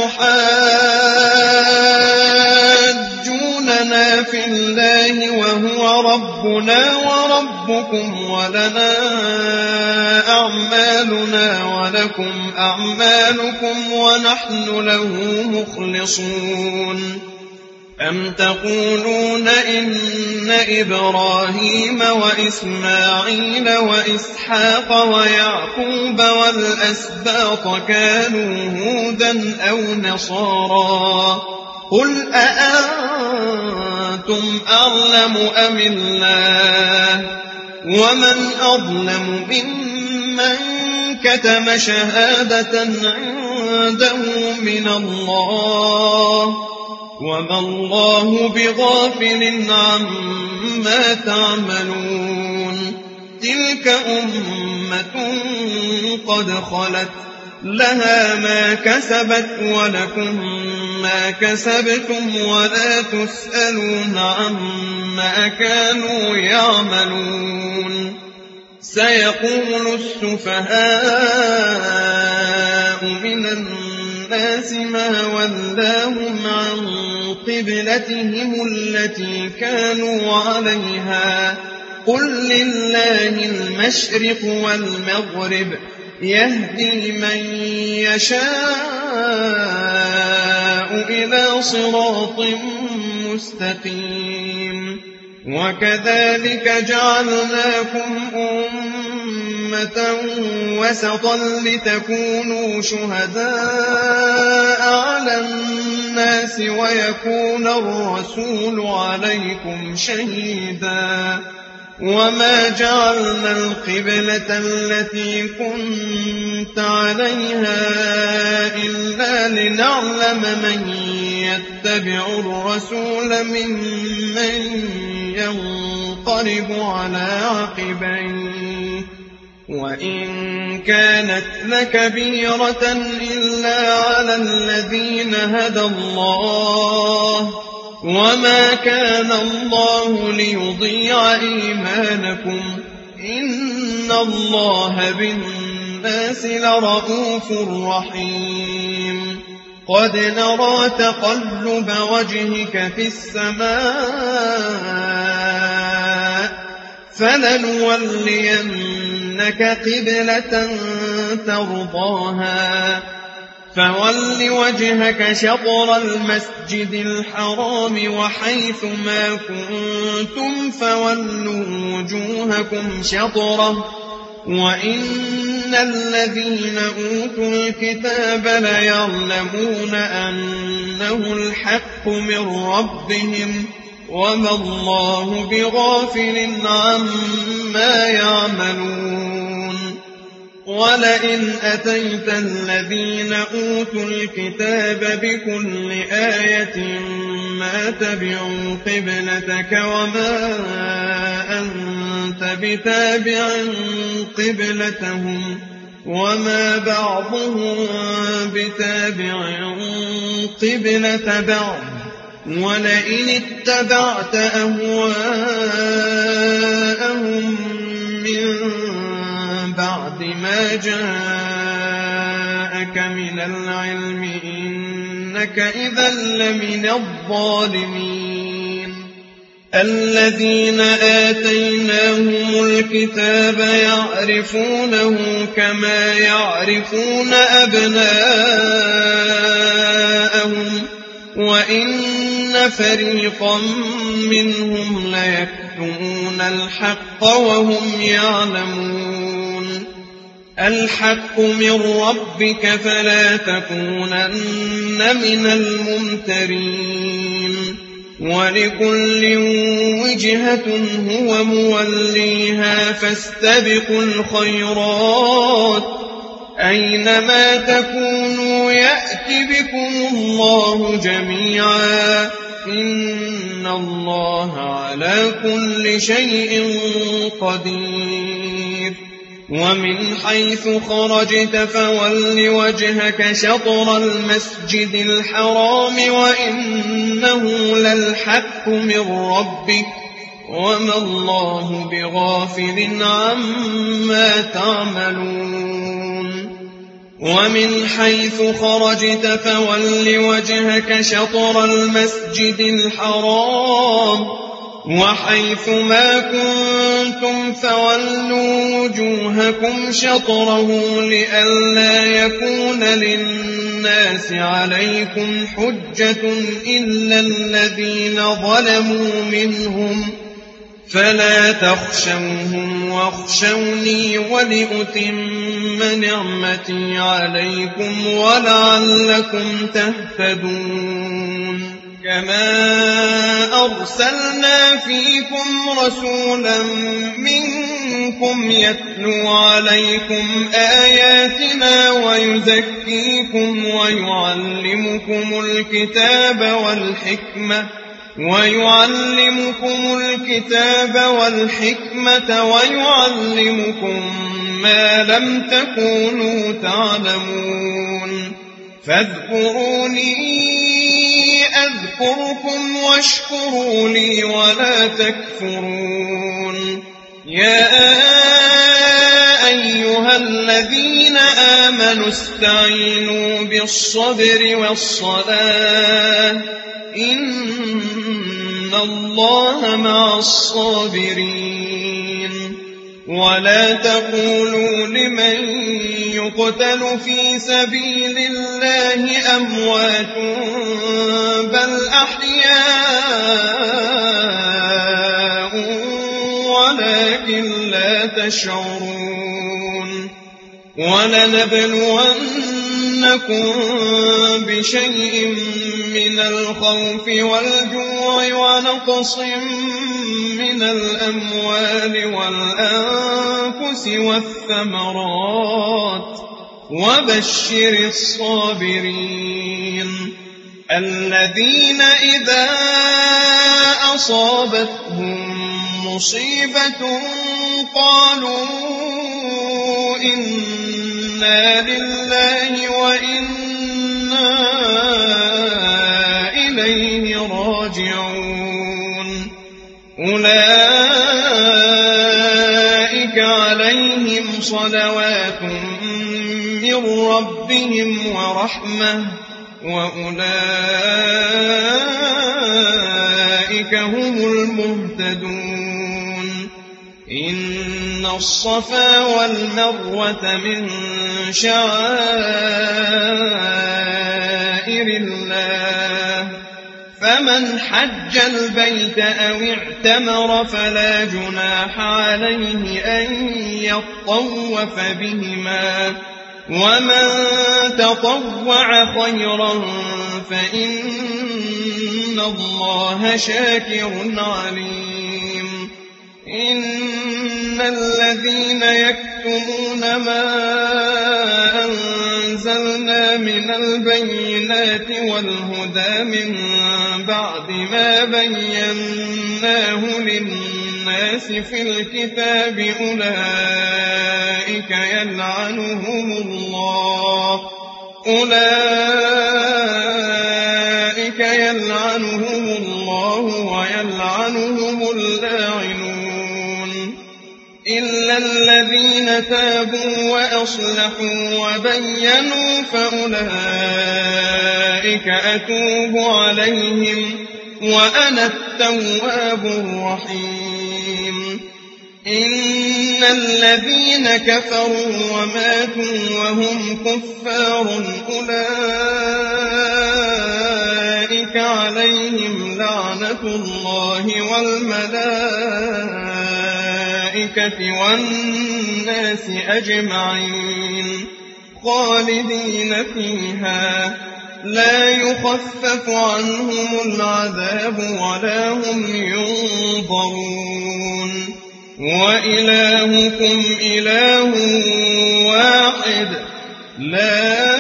أتحاجوننا في الله وهو ربنا وربكم ولنا أعمالنا ولكم أعمالكم ونحن له مخلصون أم تقولون إن إبراهيم وإسماعيل وإسحاق ويعقوب والأسباط كانوا هودا أو نصارى قل أأنتم أعلم أم الله ومن أظلم ممن كتم شهادة عنده من الله وما الله بغافل عما تعملون تلك أمة قد خلت لها ما كسبت ولكم ما كسبتم ولا تسألون عما كانوا يعملون سيقول السفهاء من الناس ما ولاهم عن قبلتهم التي كانوا عليها قل لله المشرق والمغرب يهدي من يشاء إلى صراط مستقيم وكذلك جعلناكم أمة وسطا لتكونوا شهداء على الناس ويكون الرسول عليكم شهيدا وما جعلنا القبلة التي كنت عليها إلا لنعلم من يتبع الرسول ممن ينقلب على عقبيه وإن كانت لكبيرة إلا على الذين هدى الله وما كان الله ليضيع إيمانكم إن الله بالناس لرءوف رحيم قد نرى تقلب وجهك في السماء فلنولينك قبلة ترضاها فول وجهك شطر المسجد الحرام وحيث ما كنتم فولوا وجوهكم شطره وإن الذين أوتوا الكتاب ليعلمون أنه الحق من ربهم وما الله بغافل عما يعملون ولئن أتيت الذين أوتوا الكتاب بكل آية ما تبعوا قبلتك وما أنت بتابع قبلتهم وما بعضهم بتابع قبلة بعض ولئن اتبعت أهواءهم من بعد ما جاءك من العلم إنك إذا لمن الظالمين الذين آتيناهم الكتاب يعرفونه كما يعرفون أبناءهم وإن فريقا منهم ليكتمون الحق وهم يعلمون الحق من ربك فلا تكونن من الممترين ولكل وجهة هو موليها فاستبقوا الخيرات أينما تكونوا يأت بكم الله جميعا إن الله على كل شيء قدير ومن حيث خرجت فول وجهك شطر المسجد الحرام وإنه للحق من ربك وما الله بغافل عما تعملون ومن حيث خرجت فول وجهك شطر المسجد الحرام وحيث ما كنتم فولوا وجوهكم شطره لئلا يكون للناس عليكم حجة إلا الذين ظلموا منهم فلا تخشوهم واخشوني ولأتم نعمتي عليكم ولعلكم تهتدون كما أرسلنا فيكم رسولا منكم يتلو عليكم آياتنا ويزكيكم ويعلمكم الكتاب والحكمة ويعلمكم ما لم تكونوا تعلمون فاذكروني أذكركم واشكروا لي ولا تكفرون يا أيها الذين آمنوا استعينوا بالصبر والصلاة إن الله مع الصابرين ولا تقولوا لمن يقتل في سبيل الله أموات بل أحياء ولكن لا تشعرون ولنبلونكم بشيء من الخوف والجوع ونقص من الأموال والأنفس والثمرات وبشر الصابرين الذين إذا أصابتهم مصيبة قالوا إنا لله وإنا إليه راجعون أولئك عليهم صلوات من ربهم ورحمة وأولئك هم المهتدون إن الصفا والمروة من شعائر الله فمن حج البيت أو اعتمر فلا جناح عليه أن يطوف بهما ومن تطوع خيرا فإن الله شاكر عليم إن الذين يكتمون ما أنزلنا من البينات والهدى من بعد ما بيناه للناس في الكتاب أولئك يلعنهم الله ويلعنهم اللاعنون إلا الذين تابوا وأصلحوا وبينوا فأولئك أتوب عليهم وأنا التواب الرحيم إن الذين كفروا وماتوا وهم كفار أولئك عليهم لعنة الله والملائكة والناس أجمعين خالدين فيها لا يخفف عنهم العذاب ولا هم ينظرون وإلهكم إله واحد لا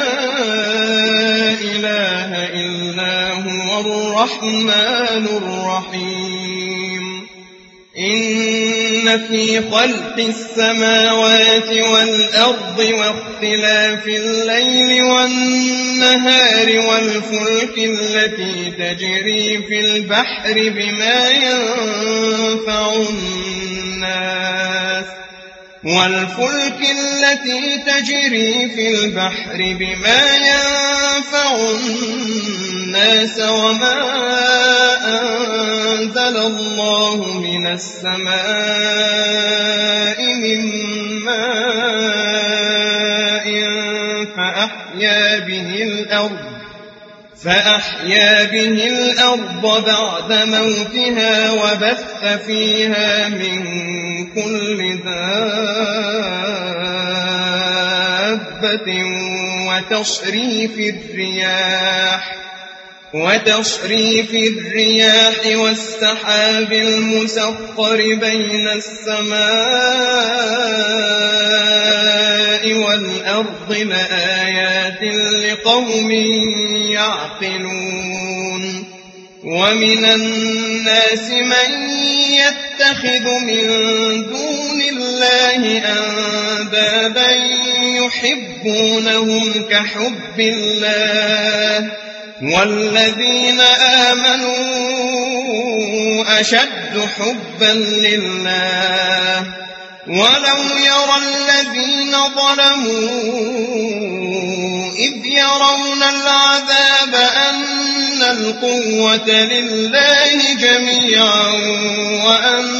إله إلا هو الرحمن الرحيم إن في خلق السماوات والأرض واختلاف الليل والنهار والفلك التي تجري في البحر بما ينفع الناس وما أنزل الله من السماء من ماء فأحيا به الأرض بعد موتها وبث فيها من كل دابة وتصريف الرياح والسحاب المسخر بين السماء والأرض لآيات لقوم يعقلون ومن الناس من يتخذ من دون الله أندادا يحبونهم كحب الله والذين آمنوا أشد حبا لله ولو يرى الذين ظلموا إذ يرون العذاب أن القوة لله جميعا وأن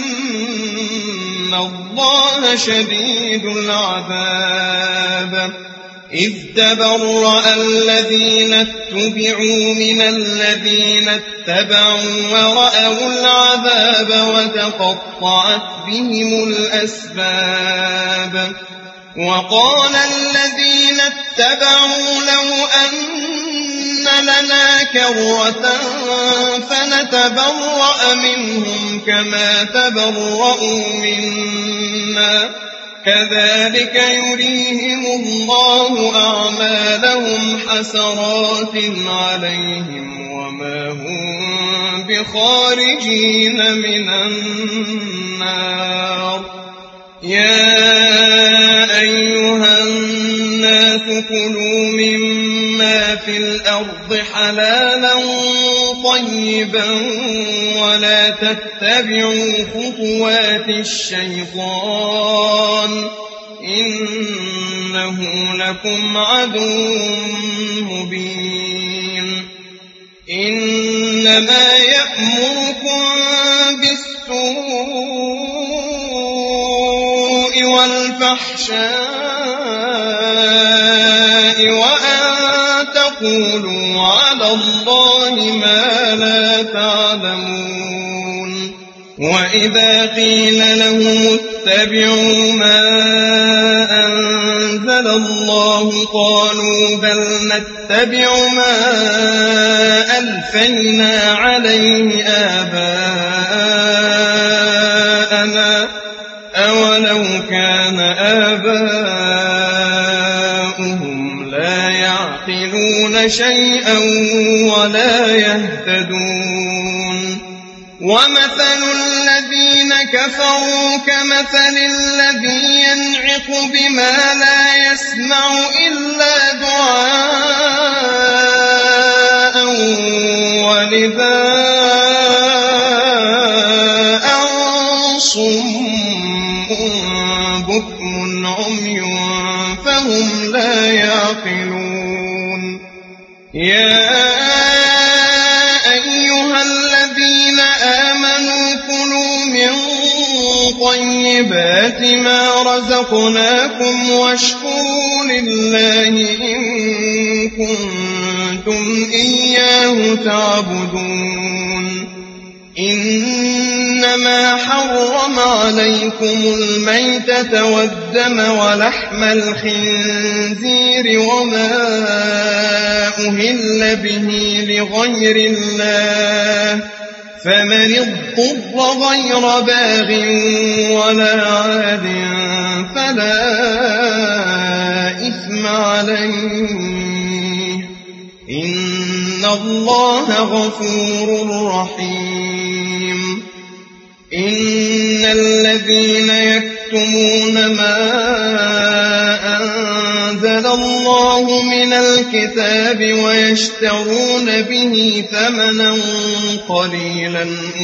الله شديد العذاب إذ تبرأ الذين اتبعوا من الذين اتبعوا ورأوا العذاب وتقطعت بهم الأسباب وقال الذين اتبعوا لو أن لنا كرة فنتبرأ منهم كما تبرأوا منا كذلك يريهم الله أعمالهم حسرات عليهم وما هم بخارجين من النار يا أيها الناس كلوا مما في الأرض حلالا طيبا ولا تتبعوا خطوات الشيطان إنه لكم عدو مبين إنما يأمركم بالسوء والفحشاء وأن تقولوا على الله ما لا تعلمون وإذا قيل لهم اتبعوا ما أنزل الله قالوا بل نتبع ما ألفينا عليه آباءنا أولو كان آباؤهم لا يعقلون شيئا ولا يهتدون ومثل الذين كفروا كمثل الذي ينعق بما لا يسمع إلا دعاء ونداء صم بكم عمي فهم لا يعقلون يا أيها الذين آمنوا كلوا من طيبات ما رزقناكم واشكروا لله إن كنتم إياه تعبدون إنما حرم عليكم الميتة والدم ولحم الخنزير وما أهل به لغير الله فمن اضطر غير باغ ولا عاد فلا إثم عليه إن الله غفور رحيم إن الذين يكتمون ما أنزل الله من الكتاب ويشترون به ثمنا قليلا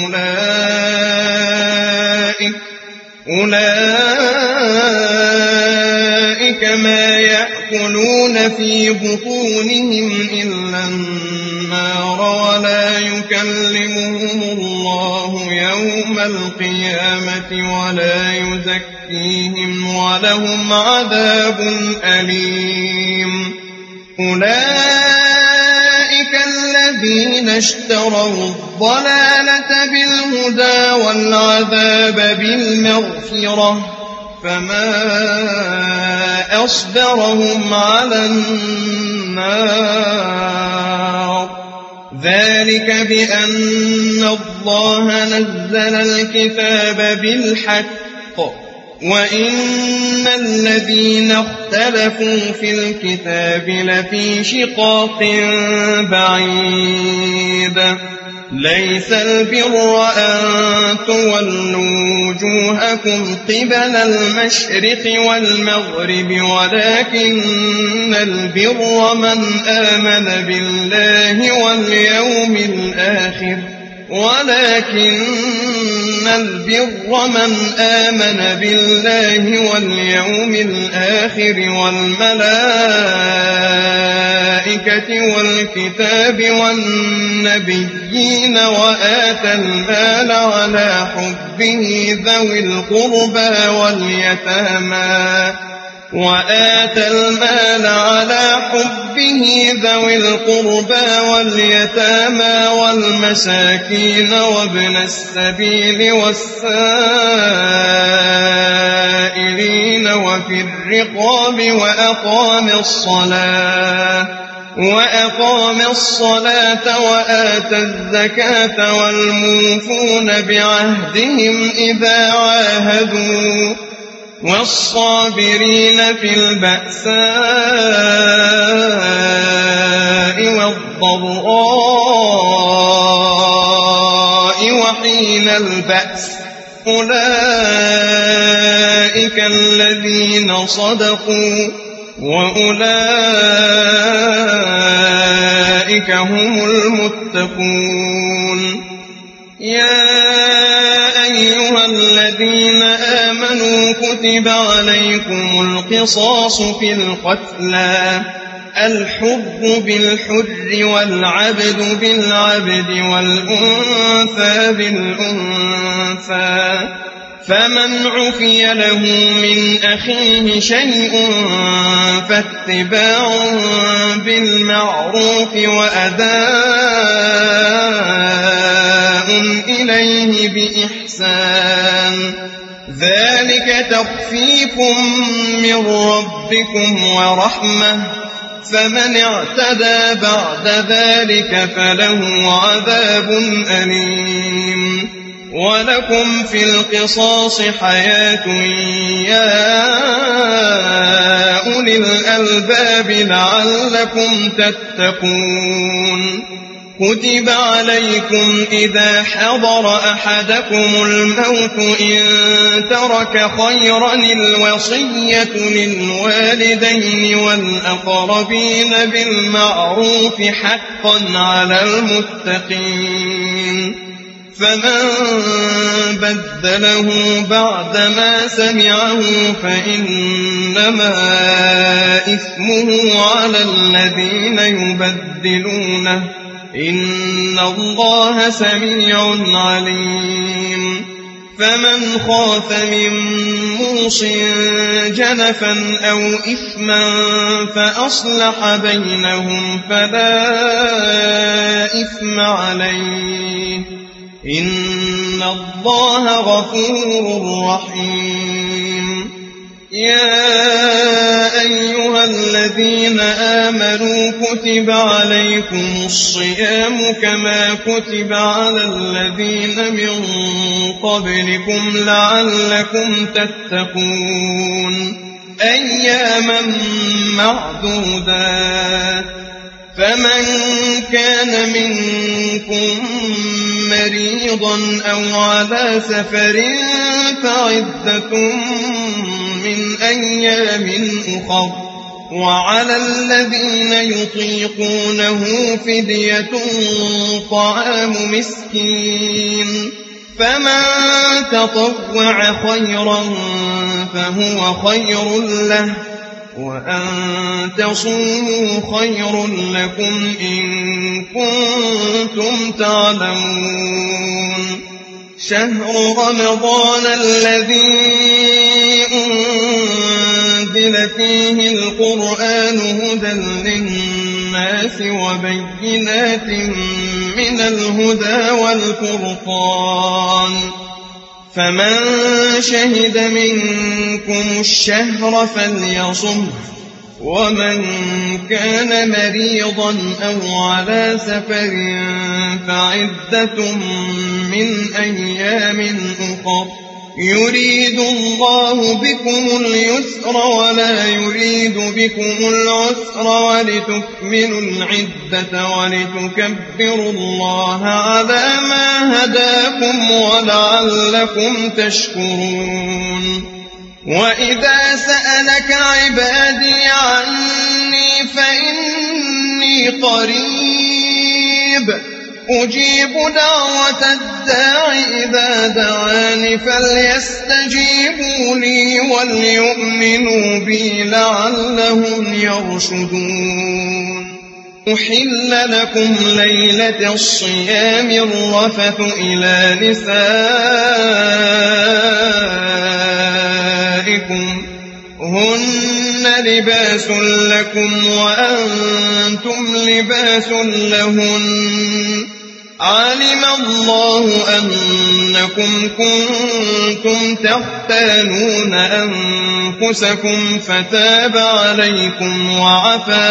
أولئك ما يأكلون في بطونهم إلا النار ولا يكلمهم الله القيامة ولا يزكيهم ولهم عذاب أليم. أولئك الذين اشتروا الضلالة بالهدى والعذاب بالمغفرة فما أصبرهم على النار. ذلك بأن الله نزل الكتاب بالحق وإن الذين اختلفوا في الكتاب لفي شقاق بعيد. ليس البر أن تولوا وجوهكم قبل المشرق والمغرب ولكن البر من آمن بالله واليوم الآخر والملائكة والكتاب والنبيين وآتى المال على حبه ذوي القربى واليتامى والمساكين وابن السبيل والسائلين وفي الرقاب وأقام الصلاة وآتى الزكاة والموفون بعهدهم إذا عاهدوا والصابرين في البأساء والضراء وحين البأس. أولئك الذين صدقوا وأولئك هم المتقون. يا أيها الذين آمنوا كتب عليكم القصاص في القتلى الحر بالحر والعبد بالعبد والأنثى بالأنثى فمن عفي له من أخيه شيء فاتباع بالمعروف وأداء إليه بإحسان ذلك تخفيف من ربكم ورحمة فمن اعتدى بعد ذلك فله عذاب أليم. ولكم في القصاص حياة يا أولي الألباب لعلكم تتقون. كتب عليكم إذا حضر أحدكم الموت إن ترك خيرا الوصية للوالدين والأقربين بالمعروف حقا على المتقين. فمن بدله بعدما سمعه فإنما إثمه على الذين يبدلونه إن الله سميع عليم. فمن خاف من موص جنفا أو إثما فأصلح بينهم فلا إثم عليه إن الله غفور رحيم. يا أيها الذين آمنوا كتب عليكم الصيام كما كتب على الذين من قبلكم لعلكم تتقون. أياما معدودات فمن كان منكم مريضا أو على سفر فعدة من أيام أخر وعلى الذين يطيقونه فدية طعام مسكين فمن تطوع خيرا فهو خير له وأن تصوموا خير لكم إن كنتم تعلمون. شهر رمضان الذي أنزل فيه القرآن هدى للناس وبينات من الهدى والفرقان فمن شهد منكم الشهر فليصمه ومن كان مريضا أو على سفر فعدة من أيام أخر يريد الله بكم اليسر ولا يريد بكم العسر ولتكملوا العدة ولتكبروا الله على ما هداكم ولعلكم تشكرون وإذا سألك عبادي عني فإني قريب أجيب دعوة الداع إذا دعاني فليستجيبوا لي وليؤمنوا بي لعلهم يرشدون أحل لكم ليلة الصيام الرفث إلى نسائكم هن لباس لكم وأنتم لباس لهن علم الله أنكم كنتم تختانون أنفسكم فتاب عليكم وعفى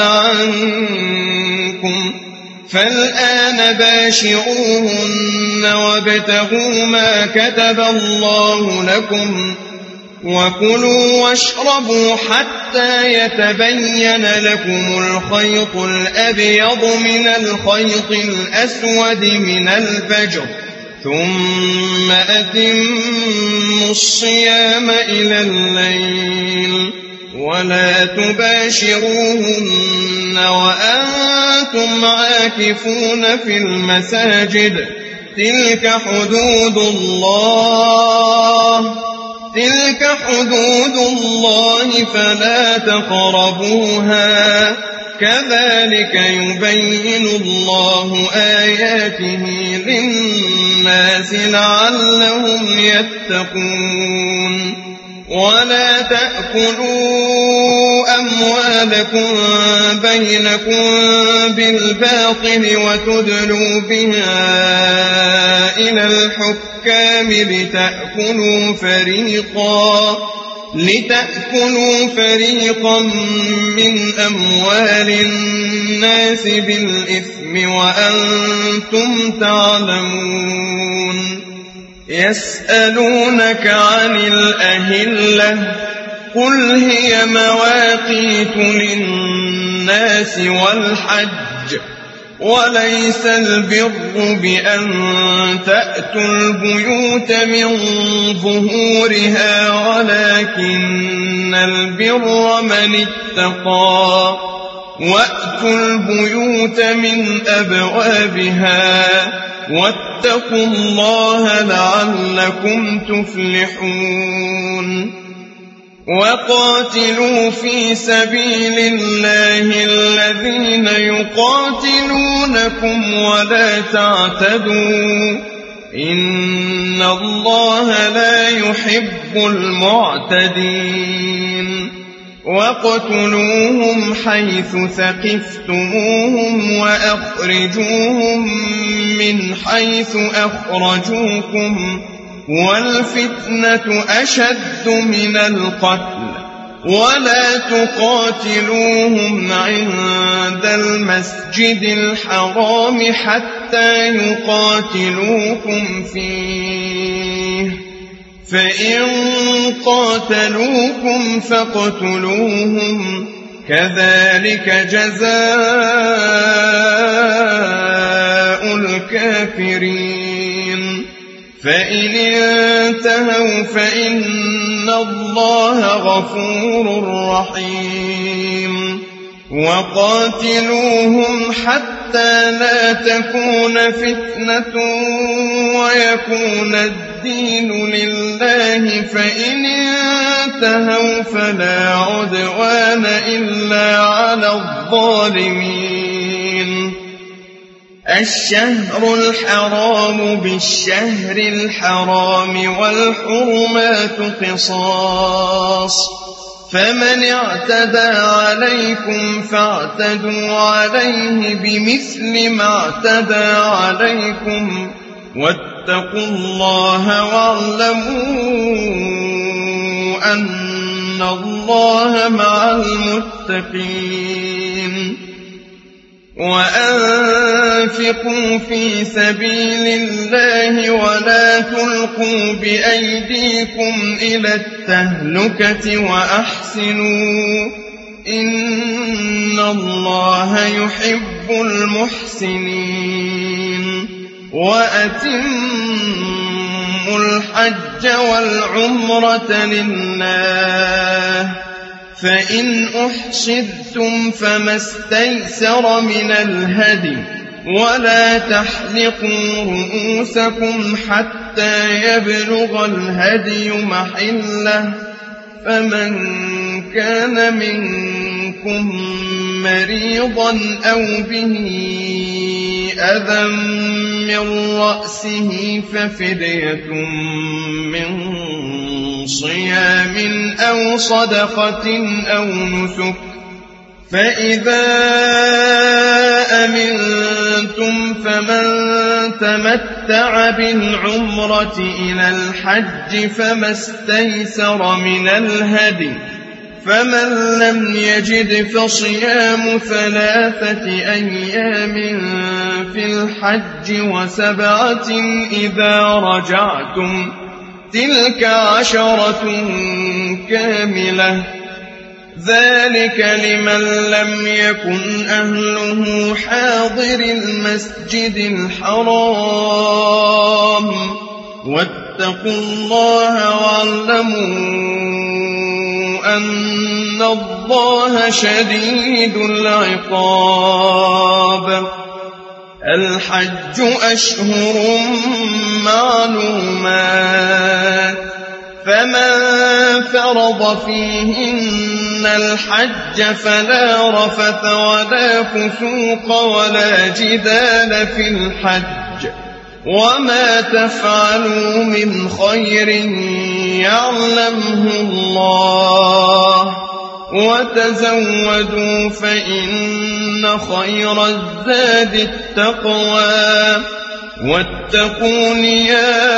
عنكم فالآن باشروهن وابتغوا ما كتب الله لكم وكلوا واشربوا حتى يتبين لكم الخيط الأبيض من الخيط الأسود من الفجر ثم أتموا الصيام إلى الليل ولا تباشروهن وأنتم عاكفون في المساجد تلك حدود الله فلا تقربوها كذلك يبين الله آياته للناس لعلهم يتقون ولا تأكلوا أموالكم بينكم بالباطل وتدلوا بها إلى الحكام لتأكلوا فريقا من أموال الناس بالإثم وأنتم تعلمون يسألونك عن الأهلة قل هي مواقيت للناس والحج وليس البر بأن تأتوا البيوت من ظهورها ولكن البر من اتقى وأتوا البيوت من أبوابها واتقوا الله لعلكم تفلحون وقاتلوا في سبيل الله الذين يقاتلونكم ولا تعتدوا إن الله لا يحب المعتدين وقتلوهم حيث ثقفتموهم وأخرجوهم من حيث أخرجوكم والفتنة أشد من القتل ولا تقاتلوهم عند المسجد الحرام حتى يقاتلوكم فيه فإن قاتلوكم فاقتلوهم كذلك جزاء الكافرين فإن انتهوا فإن الله غفور رحيم وقاتلوهم حتى لا تكون فتنة ويكون الدين لله فإن انتهوا فلا عدوان إلا على الظالمين الشهر الحرام بالشهر الحرام والحرمات قصاص فمن اعتدى عليكم فاعتدوا عليه بمثل ما اعتدى عليكم واتقوا الله واعلموا أن الله مع المتقين وأنفقوا في سبيل الله ولا تلقوا بأيديكم إلى التهلكة وأحسنوا إن الله يحب المحسنين وأتموا الحج والعمرة لله فإن أحصرتم فما استيسر من الهدي ولا تحلقوا رؤوسكم حتى يبلغ الهدي محله فمن كان منكم مريضا أو به أذى من رأسه ففدية من صيام أو صدقة أو نسك فإذا أمنتم فمن تمتع بالعمرة إلى الحج فما استيسر من الهدي فمن لم يجد فصيام 3 أيام في الحج و7 إذا رجعتم تلك 10 كاملة ذلك لمن لم يكن أهله حاضر المسجد الحرام واتقوا الله واعلموا أن الله شديد العقاب الحج أشهر معلومات فمن فرض فيهن الحج فلا رفث ولا فسوق ولا جدال في الحج وما تفعلوا من خير يعلمه الله وتزودوا فإن خير الزاد التقوى واتقون يا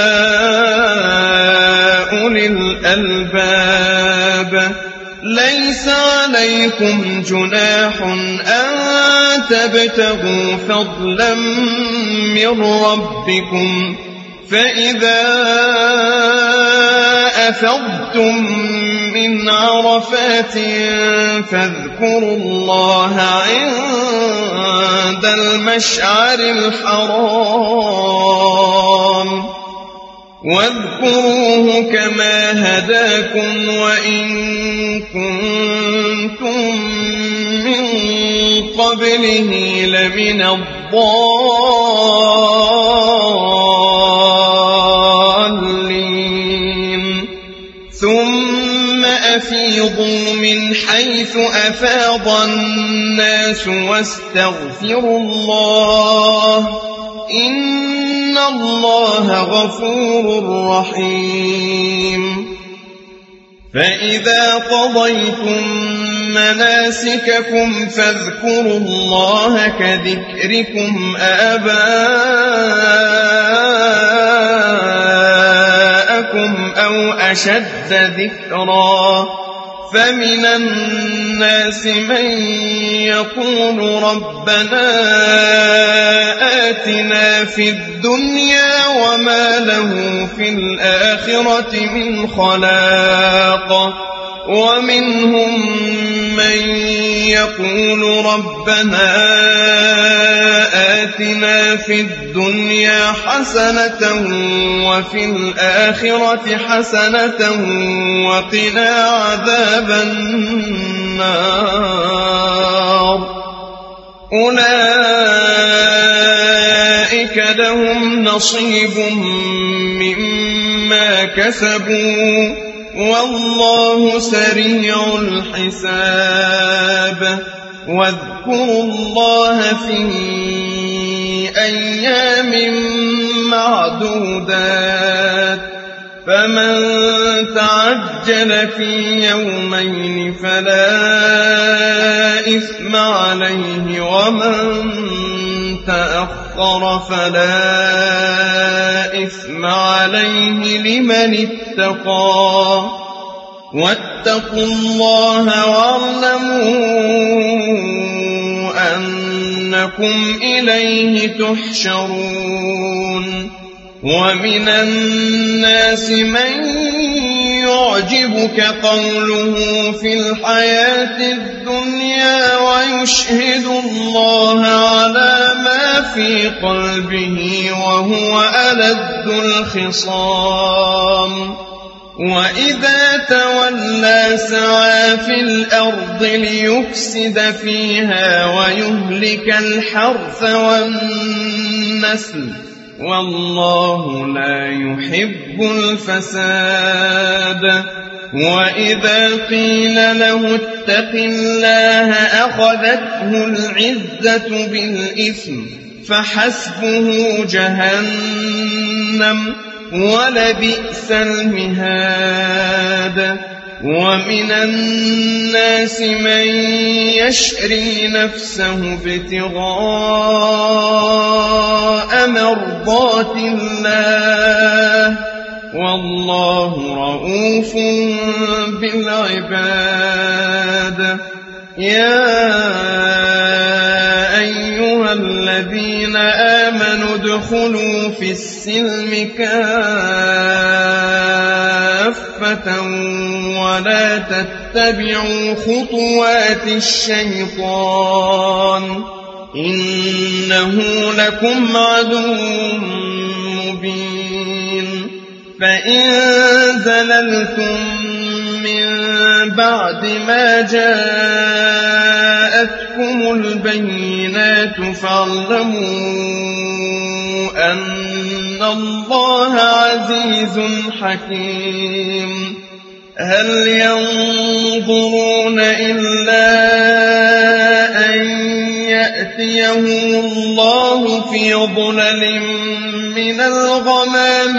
أولي الألباب ليس عليكم جناح أن تبتغوا فضلا من ربكم فإذا أفضتم من عرفات فاذكروا الله عند المشعر الحرام واذكروه كما هداكم وإن كنتم من قبله لمن الضالين ثم أفيضوا من حيث أفاض الناس واستغفروا الله إن الله غفور رحيم فإذا قضيتم مناسككم فاذكروا الله كذكركم آباءكم أو أشد ذكرا فمن الناس من يقول ربنا آتنا في الدنيا وما له في الآخرة من خلاق ومنهم من يقول ربنا آتنا في الدنيا حسنة وفي الآخرة حسنة وقنا عذاب النار أولئك لهم نصيب مما كسبوا والله سريع الحساب واذكروا الله في أيام معدودات فمن تعجل في يومين فلا إثم عليه ومن تأخر فلا إثم عليه لمن اتقى واتقوا الله واعلموا أنكم إليه تحشرون ومن الناس من يعجبك قوله في الحياة الدنيا ويشهد الله على ما في قلبه وهو ألد الخصام وإذا تولى سعى في الأرض ليفسد فيها ويهلك الحرث والنسل والله لا يحب الفساد وإذا قيل له اتق الله أخذته العزة بالإثم فحسبه جهنم ولبئس المهاد ومن الناس من يشري نفسه ابتغاء مرضات الله والله رؤوف بالعباد يا أيها الذين آمنوا ادخلوا في السلم كافة ولا تتبعوا خطوات الشيطان إنه لكم عدو مبين فإن زللتم من بعد ما جاءتكم البينات فاعلموا أن الله عزيز حكيم هل ينظرون إلا أن يأتيهم الله في ظلل من الغمام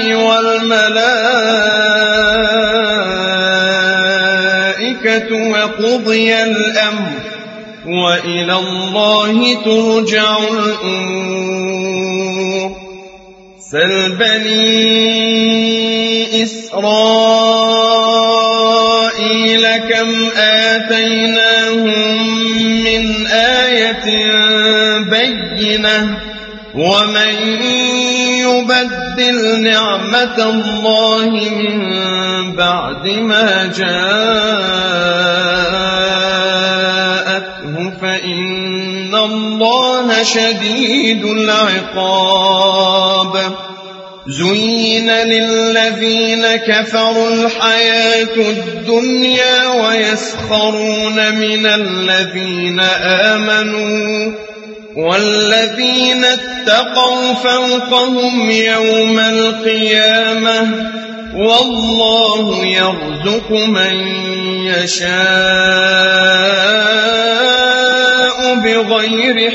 والملائكة وقضي الأمر وإلى الله ترجع الأمور سل بني إسرائيل كم آتيناهم من آية بينة ومن يبدل نعمة الله من بعد ما جاءته فإن الله شديد العقاب زين للذين كفروا الحياة الدنيا ويسخرون من الذين آمنوا والذين اتقوا فوقهم يوم القيامة والله يرزق من يشاء بغير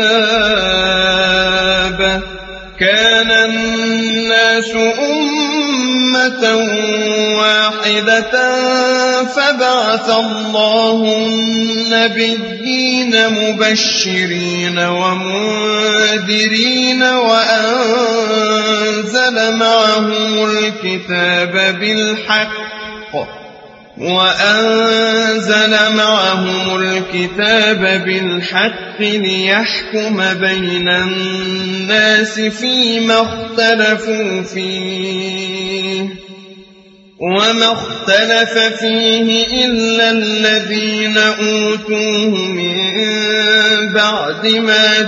حساب كان الناس أمة واحدة فبعث الله النبيين مبشرين ومنذرين وأنزل معهم الكتاب بالحق ليحكم بين الناس فيما اختلفوا فيه وما اختلف فيه إلا الذين أوتوه من بعد ما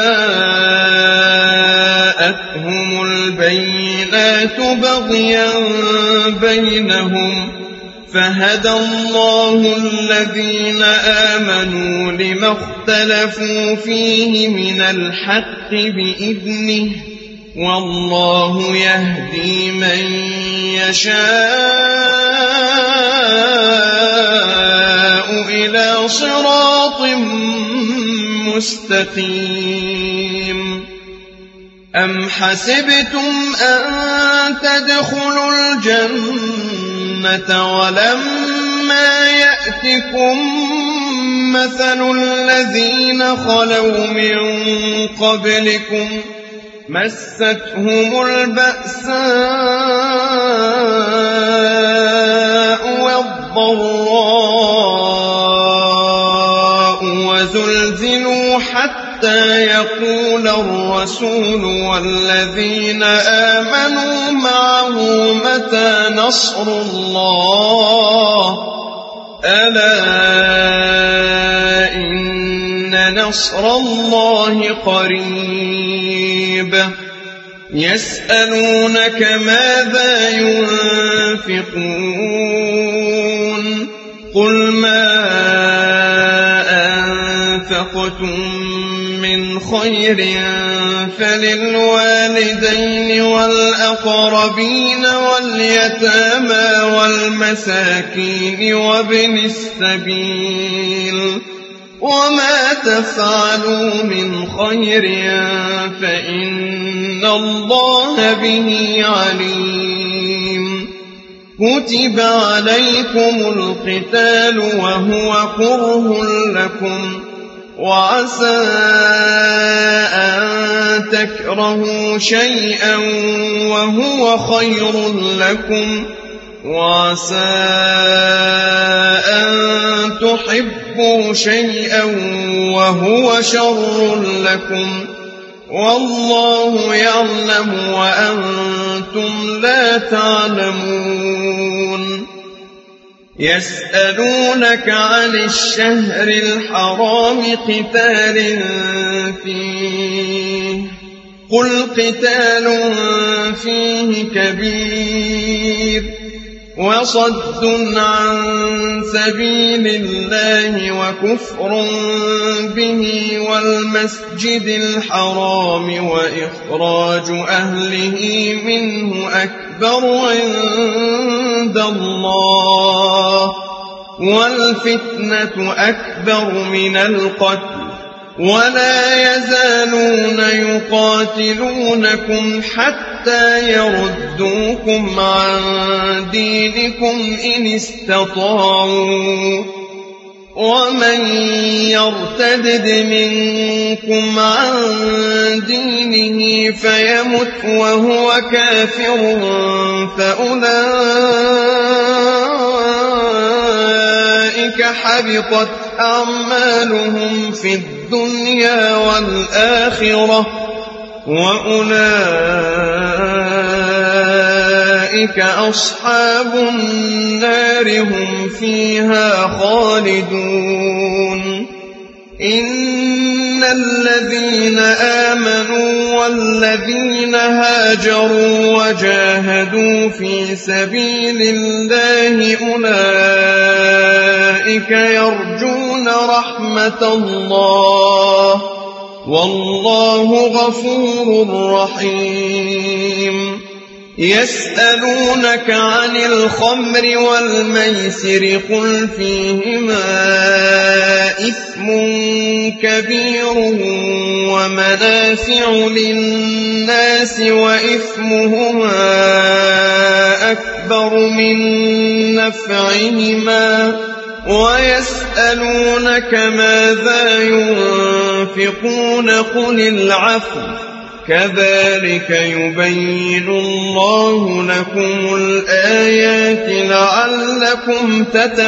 جاءتهم البينات بغيا بينهم فهدى الله الذين آمنوا لما اختلفوا فيه من الحق بإذنه والله يهدي من يشاء إلى صراط مستقيم أم حسبتم أن تدخلوا الجنة ولما يأتكم مثل الذين خلوا من قبلكم مستهم البأساء والضراء وزلزلوا حتى يقول الرسول والذين آمنوا معه متى نصر الله ألا إن نصر الله قريب يسألونك ماذا ينفقون قل ما أنفقتم من خير فللوالدين والأقربين واليتامى والمساكين وابن السبيل وما تفعلوا من خير فإن الله به عليم كتب عليكم القتال وهو كره لكم وعسى أن تكرهوا شيئا وهو خير لكم وعسى أن تحبوا شيئا وهو شر لكم والله يعلم وأنتم لا تعلمون يسألونك عن الشهر الحرام قتال فيه قل قتال فيه كبير وصد عن سبيل الله وكفر به والمسجد الحرام وإخراج أهله منه أكبر عند الله والفتنة أكبر من القتل ولا يزالون يقاتلونكم حتى يردوكم عن دينكم إن استطاعوا ومن يرتد منكم عن دينه فيمت وهو كافر فأولئك حبطت أعمالهم في الدنيا والآخرة وأولئك أصحاب النار هم فيها خالدون إن الذين آمنوا والذين هاجروا وجاهدوا في سبيل الله أولئك يرجون رحمة الله والله غفور رحيم يسألونك عن الخمر والميسر قل فيهما إثم كبير ومنافع للناس وإثمهما أكبر من نفعهما ويسألونك ماذا ينفقون قل العفو كذلك يبين الله لكم الآيات لعلكم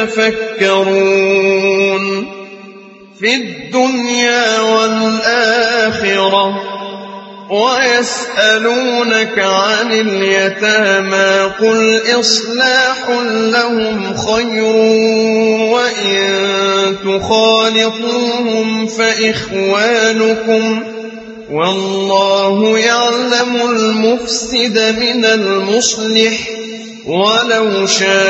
تتفكرون في الدنيا والآخرة ويسألونك عن اليتامى قل إصلاح لهم خير وإن تخالطوهم فإخوانكم والله يعلم المفسد من المصلح ولو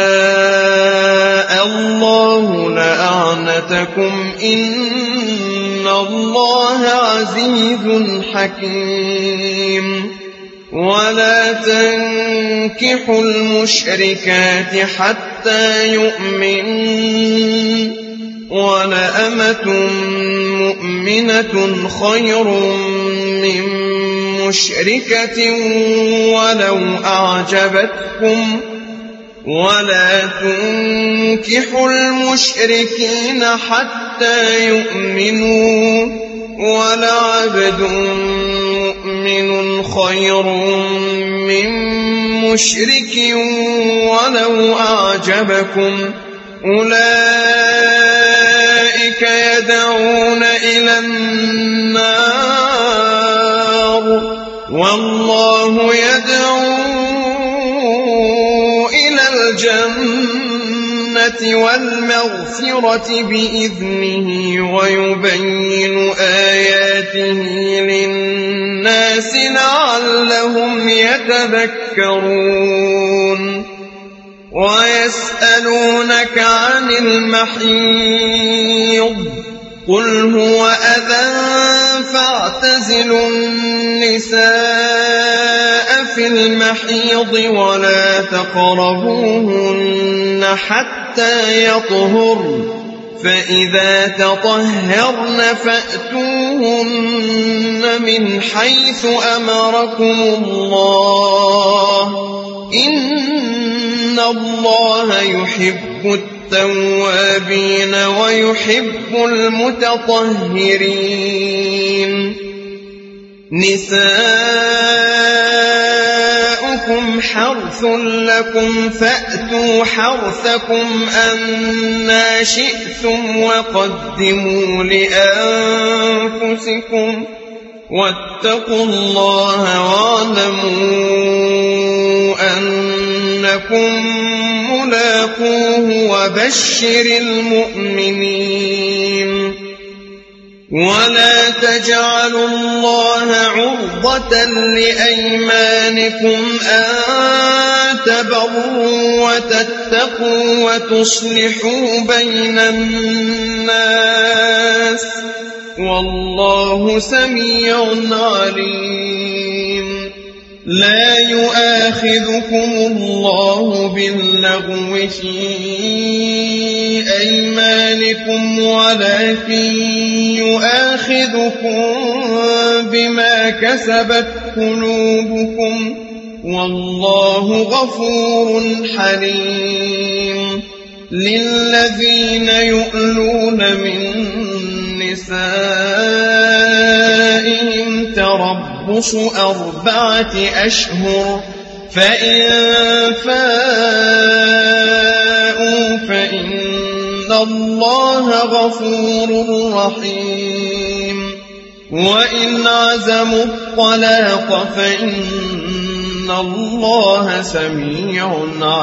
شاء الله لأعنتكم إن الله عزيز حكيم ولا تنكحوا المشركات حتى يؤمنوا ولأمة مؤمنة خير من مشركة ولو أعجبتكم ولا تنكحوا المشركين حتى يؤمنوا ولعبد مؤمن خير من مشرك ولو أعجبكم أولئك يدعون إلى النار والله يدعو إلى الجنة والمغفرة بإذنه ويبين آياته للناس لعلهم يتذكرون ويسألونك عن المحيض قل هو أذى فاعتزلوا النساء في المحيض ولا تقربوهن حتى يطهرن فإذا تطهرن فأتوهن من حيث أمركم الله إن الله يحب التوابين ويحب المتطهرين نساؤكم حرث لكم فأتوا حرثكم أنى شئتم وقدموا لأنفسكم واتقوا الله واعلموا أنكم ملاقوه وبشر المؤمنين ولا تجعلوا الله عرضة لأيمانكم أن تبروا وتتقوا وتصلحوا بين الناس والله سميع عليم لا يؤاخذكم الله باللغو في أيمانكم ولكن يؤاخذكم بما كسبت قلوبكم والله غفور حليم للذين يؤلون من نسائهم تربص 4 أشهر فإن فاءوا فإن الله غفور رحيم وإن عزموا الطلاق فإن الله سميع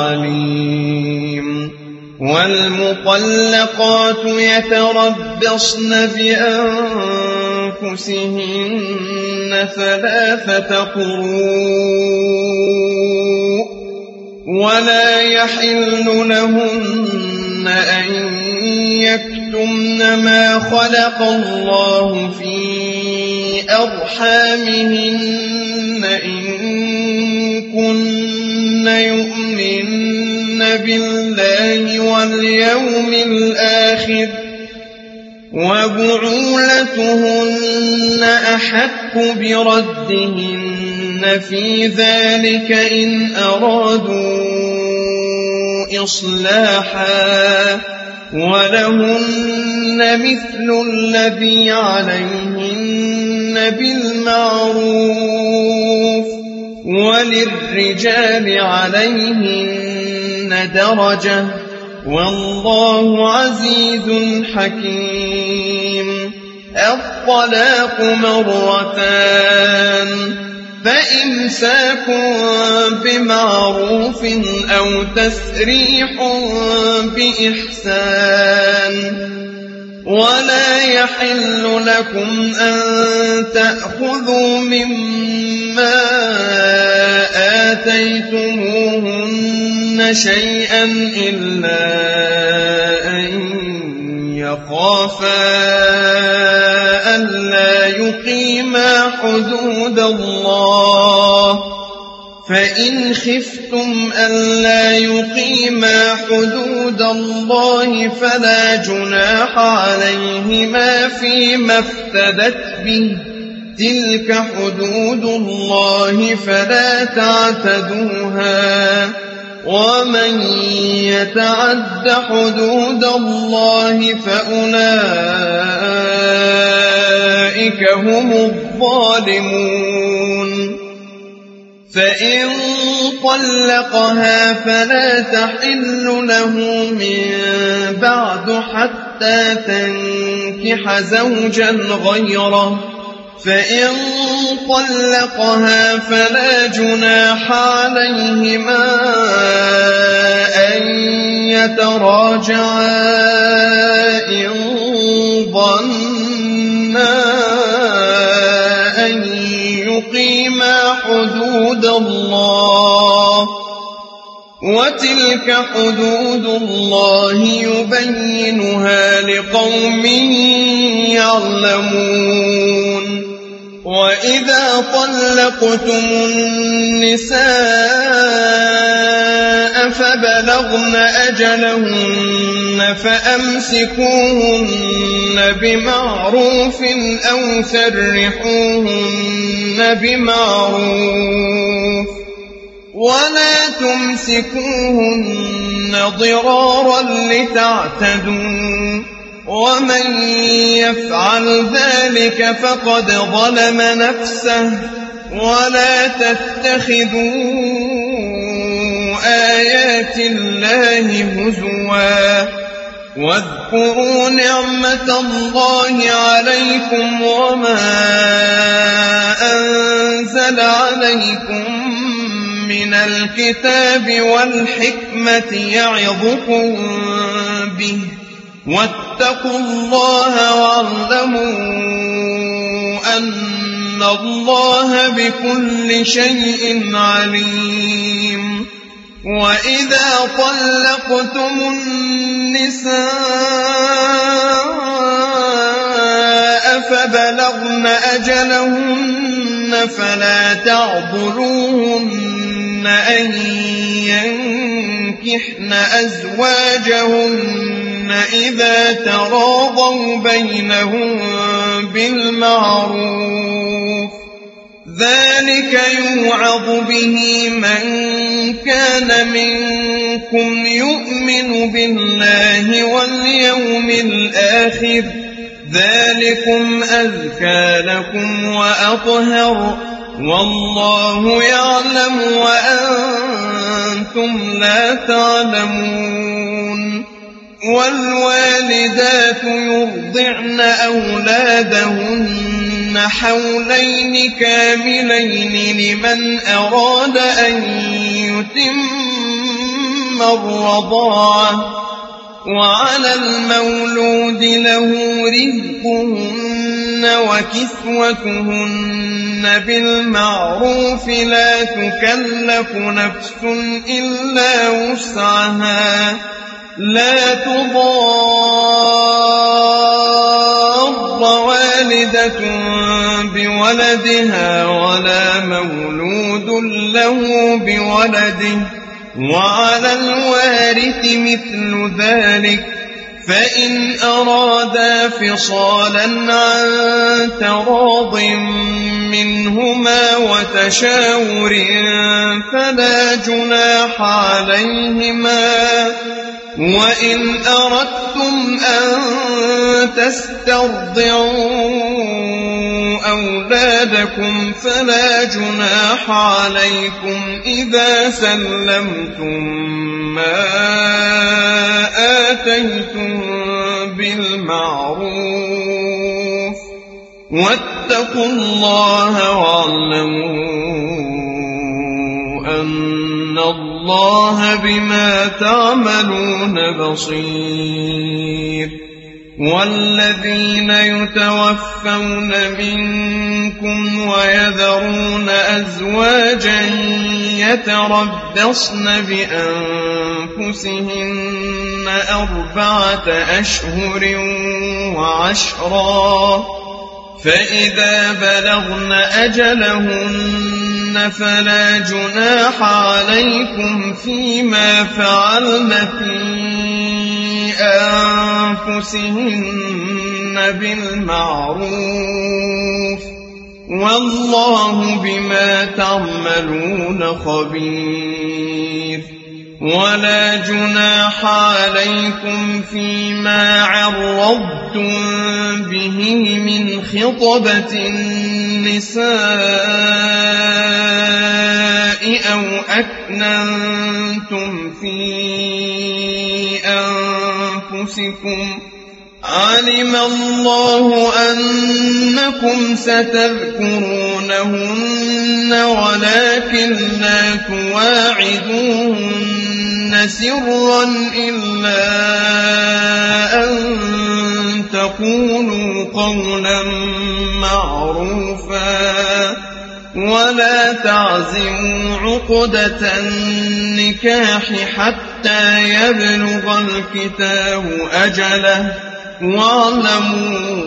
عليم والمطلقات يتربصن بأنفسهن 3 قروء ولا يحل لهن أن يكتمن ما خلق الله في أرحامهن إن كن يؤمن بالله واليوم الآخر وبعولتهن أحق بردهن في ذلك إن أرادوا إصلاحا ولهن مثل الذي عليهن بالمعروف وللرجال عليهن درجة والله عزيز حكيم الطلاق 2 فإمساك بمعروف أو تسريح بإحسان ولا يحل لكم أن تأخذوا مما آتيتموهن شيئا إلا أن يخافا ألا يقيما حدود الله فإن خفتم ألا يقيما حدود الله فلا جناح عليهما فيما افتدت به تلك حدود الله فلا تعتدوها ومن يتعد حدود الله فأولئك هم الظالمون فإن طلقها فلا تحل له من بعد حتى تنكح زوجا غيره فإن طلقها فلا جناح عليهما أن يتراجعا إن ظنا أن يقيما حدود الله وتلك حدود الله يبينها لقوم يعلمون وإذا طلقتم النساء فبلغن أجلهن فأمسكوهن بمعروف أو سرحوهن بمعروف ولا تمسكوهن ضرارا لتعتدوا ومن يفعل ذلك فقد ظلم نفسه ولا تتخذوا آيات الله هزوا واذكروا نعمة الله عليكم وما أنزل عليكم من الكتاب والحكمة يعظكم به واتقوا الله واعلموا أن الله بكل شيء عليم وإذا طلقتم النساء فبلغن أجلهن فلا تعضلوهن أن ينكحن أزواجهن إذا تراضوا بينهم بالمعروف ذلك يوعظ به من كان منكم يؤمن بالله واليوم الآخر ذلكم أزكى لكم وأطهر والله يعلم وأنتم لا تعلمون والوالدات يرضعن أولادهن حولين كاملين لمن أراد أن يتم الرضاعة وعلى المولود له رزقهن وكسوتهن بالمعروف لا تكلف نفس إلا وسعها لا تضار والدة بولدها ولا مولود له بولده وعلى الوارث مثل ذلك فإن أرادا فصالا عن تراض منهما وتشاور فلا جناح عليهما وإن أردتم أن تسترضعوا أولادكم فلا جناح عليكم إذا سلمتم ما آتيتم بالمعروف واتقوا الله واعلموا أن الله بما تعملون بصير والذين يتوفون منكم ويذرون أزواجا يتربصن بأنفسهن 4 أشهر وعشرا فإذا بلغن أجلهن فلا جناح عليكم فيما فعلن في أنفسهن بالمعروف والله بما تعملون خبير. ولا جناح عليكم فيما عرضتم به من خطبة النساء أو أكننتم في أنفسكم علم الله أنكم ستذكرونهن ولكن لا تواعدوهن سرا إلا أن تقولوا قولا معروفا ولا تعزموا عقدة النكاح حتى يبلغ الكتاب أجله واعلموا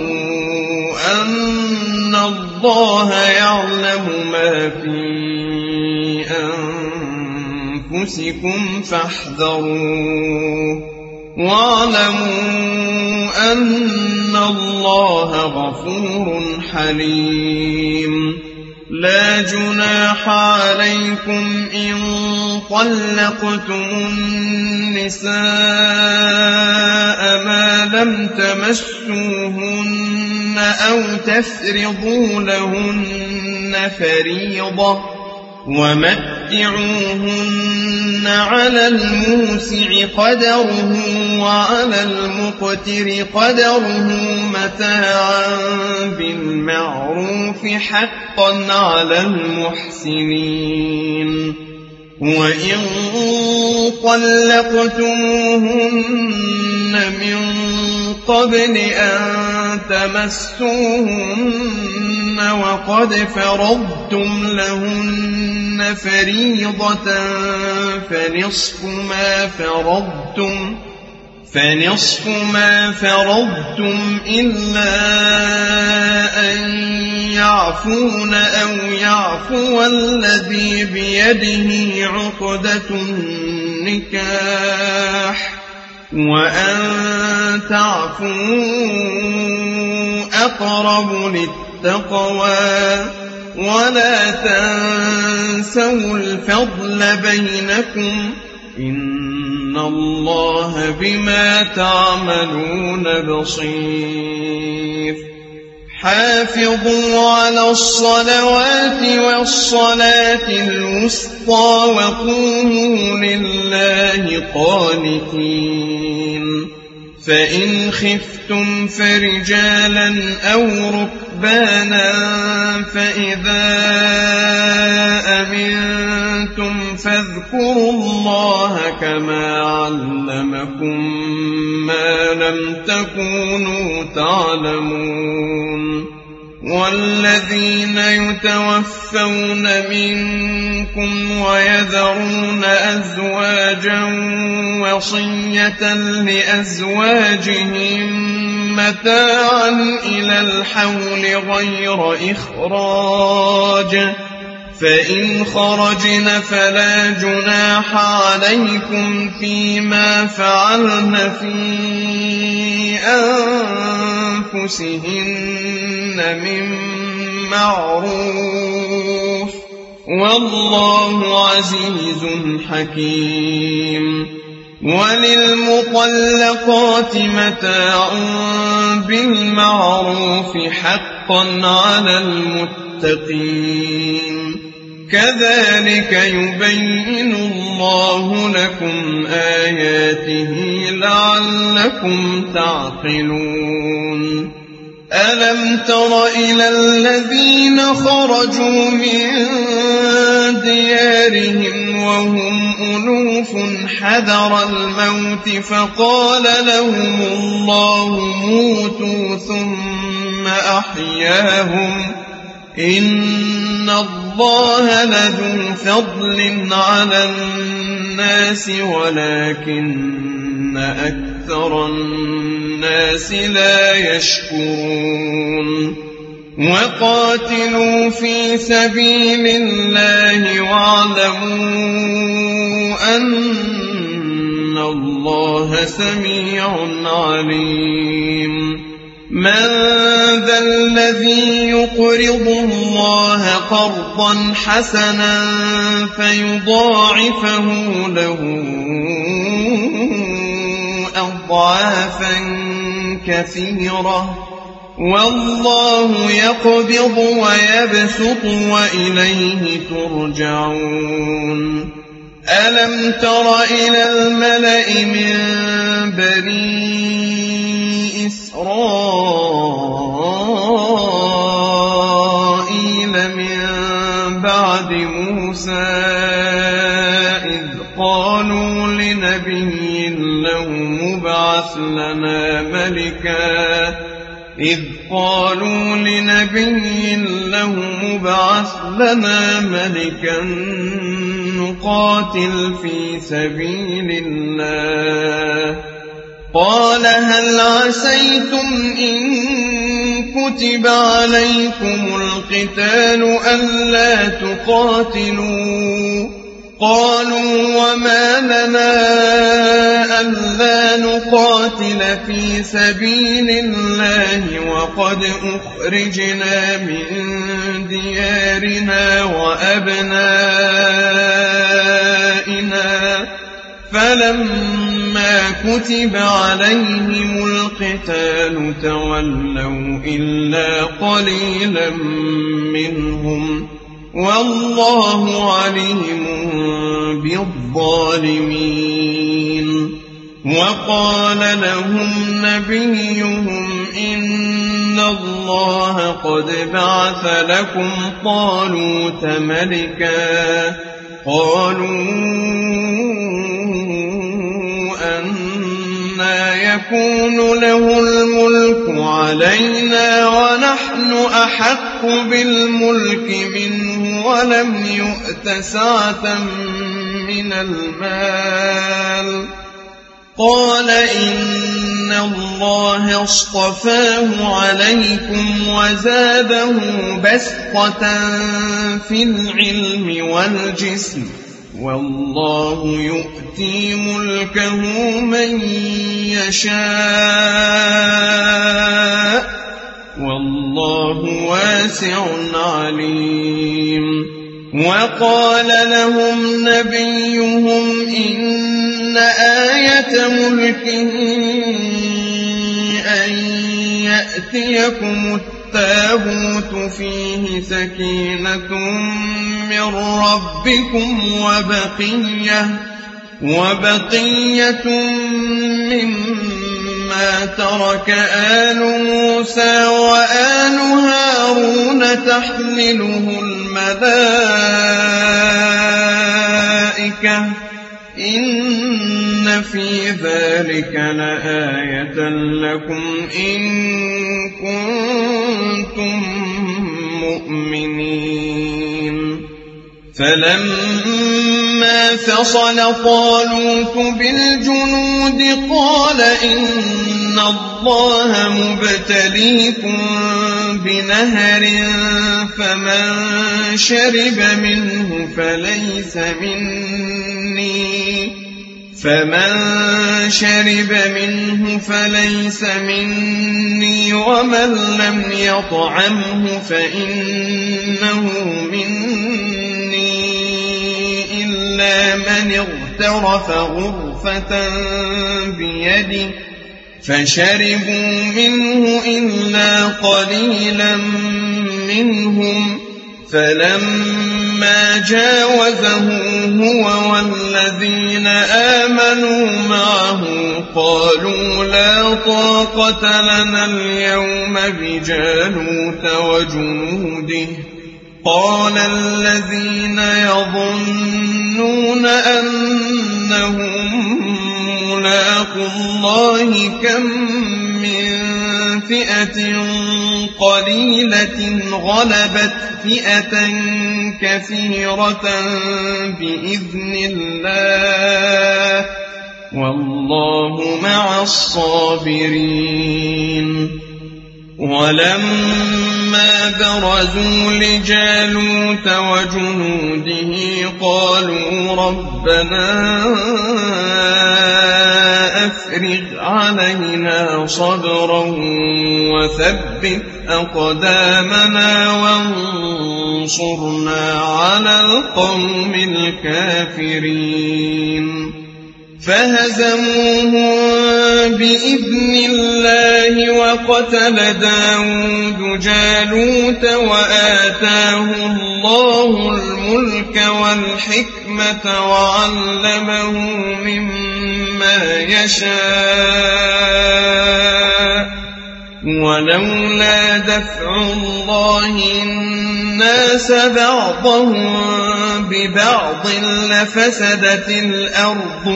أن الله يعلم ما في أنفسكم فاحذروه واعلموا أن الله غفور حليم. لا جناح عليكم إن طلقتم النساء ما لم تمسوهن أو تفرضوا لهن فريضة ومتعوهن على الموسع قدره وعلى المقتر قدره متاعا بالمعروف حقا على المحسنين. وإن طلقتموهن من قبل أن تمسوهن وقد فرضتم لهن فريضة فنصف ما فرضتم إلا أن يعفون أو يعفو الذي بيده عقدة النكاح وأن تعفوا أقرب للتقوى ولا تنسوا الفضل بينكم إن الله بما تعملون بصير. حافظوا على الصلوات والصلاة الوسطى وقوموا لله قانتين. فإن خفتم فرجالا أو ركبانا فإذا أمنتم فاذكروا الله كما علمكم ما لم تكونوا تعلمون. والذين يتوفون منكم ويذرون أزواجا وصية لأزواجهم متاعا إلى الحول غير إخراج فإن خرجن فلا جناح عليكم فيما فعلن في أنفسهن من معروف والله عزيز حكيم. وللمطلقات متاع بالمعروف حقا على المتقين. كذلك يبين الله لكم آياته لعلكم تعقلون. ألم تر إلى الذين خرجوا من ديارهم وهم ألوف حذر الموت فقال لهم الله موتوا ثم أحياهم إن الله لذو فضل على الناس ولكن أكثر الناس لا يشكرون. وقاتلوا في سبيل الله واعلموا أن الله سميع عليم. من ذا الذي يقرض الله قرضا حسنا فيضاعفه له أضعافا كثيرة والله يقبض ويبسط وإليه ترجعون ألم تر إلى الملأ من بني إسرائيل من بعد موسى إذ قالوا لنبي له مبعث لنا ملكا نقاتل في سبيل الله قال هل عسيتم إن كتب عليكم القتال ألا تقاتلوا قالوا وما لنا ألا نقاتل في سبيل الله وقد أخرجنا من ديارنا وأبنائنا فلما كتب عليهم القتال تولوا إلا قليلا منهم والله عليم بالظالمين وقال لهم نبيهم إن الله قد بعث لكم طالوت ملكا قالوا أنى يكون له الملك علينا ونحن أحق بالملك منه ولم يؤت سعة من المال قال إن الله اصطفاه عليكم وزاده بسطة في العلم والجسم والله يؤتي ملكه من يشاء والله واسع عليم وقال لهم نبيهم إن آية ملكه أن يأتيكم التابوت فيه سكينة من ربكم وبقية مما ترك آل موسى وآل هارون تحمله الملائكة إن في ذلك لآية لكم إن كنتم مؤمنين فلما فصل طالوت بالجنود قال إن الله مبتليكم بنهر فمن شرب منه فليس مني ومن لم يطعمه فإنه مني إلا من اغترف غرفة بيده فشربوا منه إلا قليلا منهم فلما جاوزه هو والذين آمنوا معه قالوا لا طاقة لنا اليوم بجالوت وجنوده قال الذين يظنون أنهم ملاقو الله كم من فئة قليلة غلبت فئة كثيرة بإذن الله والله مع الصابرين ولما برزوا لجالوت وجنوده قالوا ربنا أفرغ علينا صبرا وثبت أقدامنا وانصرنا على القوم الكافرين فهزموهم بإذن الله وقتل داود جالوت وآتاه الله الملك والحكمة وعلمه مما يشاء ولولا دفع الله الناس بعضهم ببعض لفسدت الأرض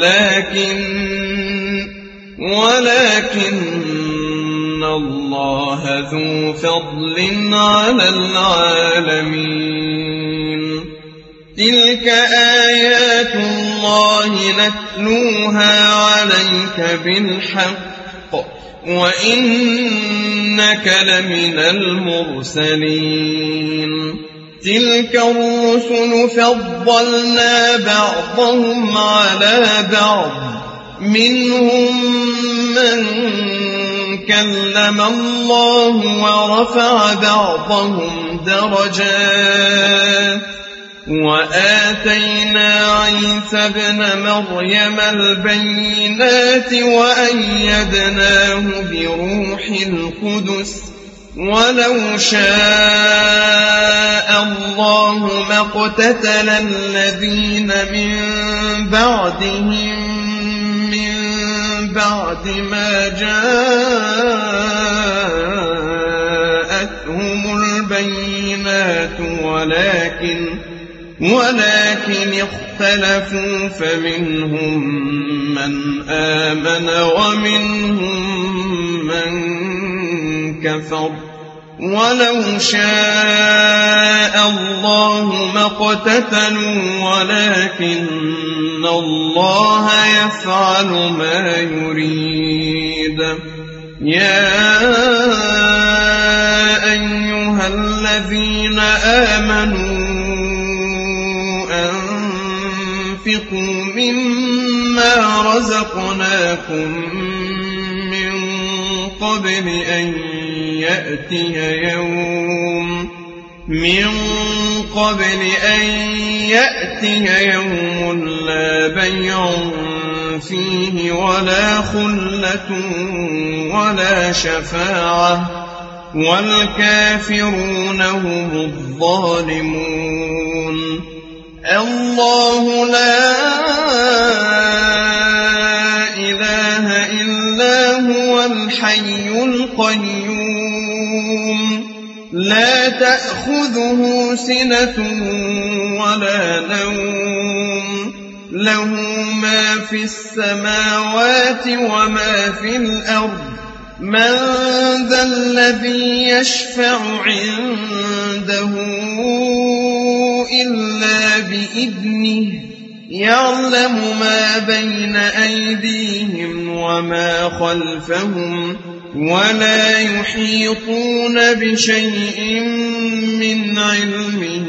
ولكن الله ذو فضل على العالمين تلك آيات الله نتلوها عليك بالحق وإنك لمن المرسلين تلك الرسل فضلنا بعضهم على بعض منهم من كلم الله ورفع بعضهم درجات وآتينا عيسى ابن مريم البينات وأيدناه بروح القدس ولو شاء الله ما اقتتل الذين من بعدهم من بعد ما جاءتهم البينات ولكن اختلفوا فمنهم من آمن ومنهم من كفر ولو شاء الله ما اقتتلوا ولكن الله يفعل ما يريد يا أيها الذين آمنوا أنفقوا مما رزقناكم من قبل أن يأتي يوم لا بيع فيه ولا خلة ولا شفاعة والكافرون هم الظالمون الله لا إله إلا هو الحي القيوم لا تأخذه سنة ولا نوم له ما في السماوات وما في الأرض من ذا الذي يشفع عنده إلا بإذنه يعلم ما بين أيديهم وما خلفهم ولا يحيطون بشيء من علمه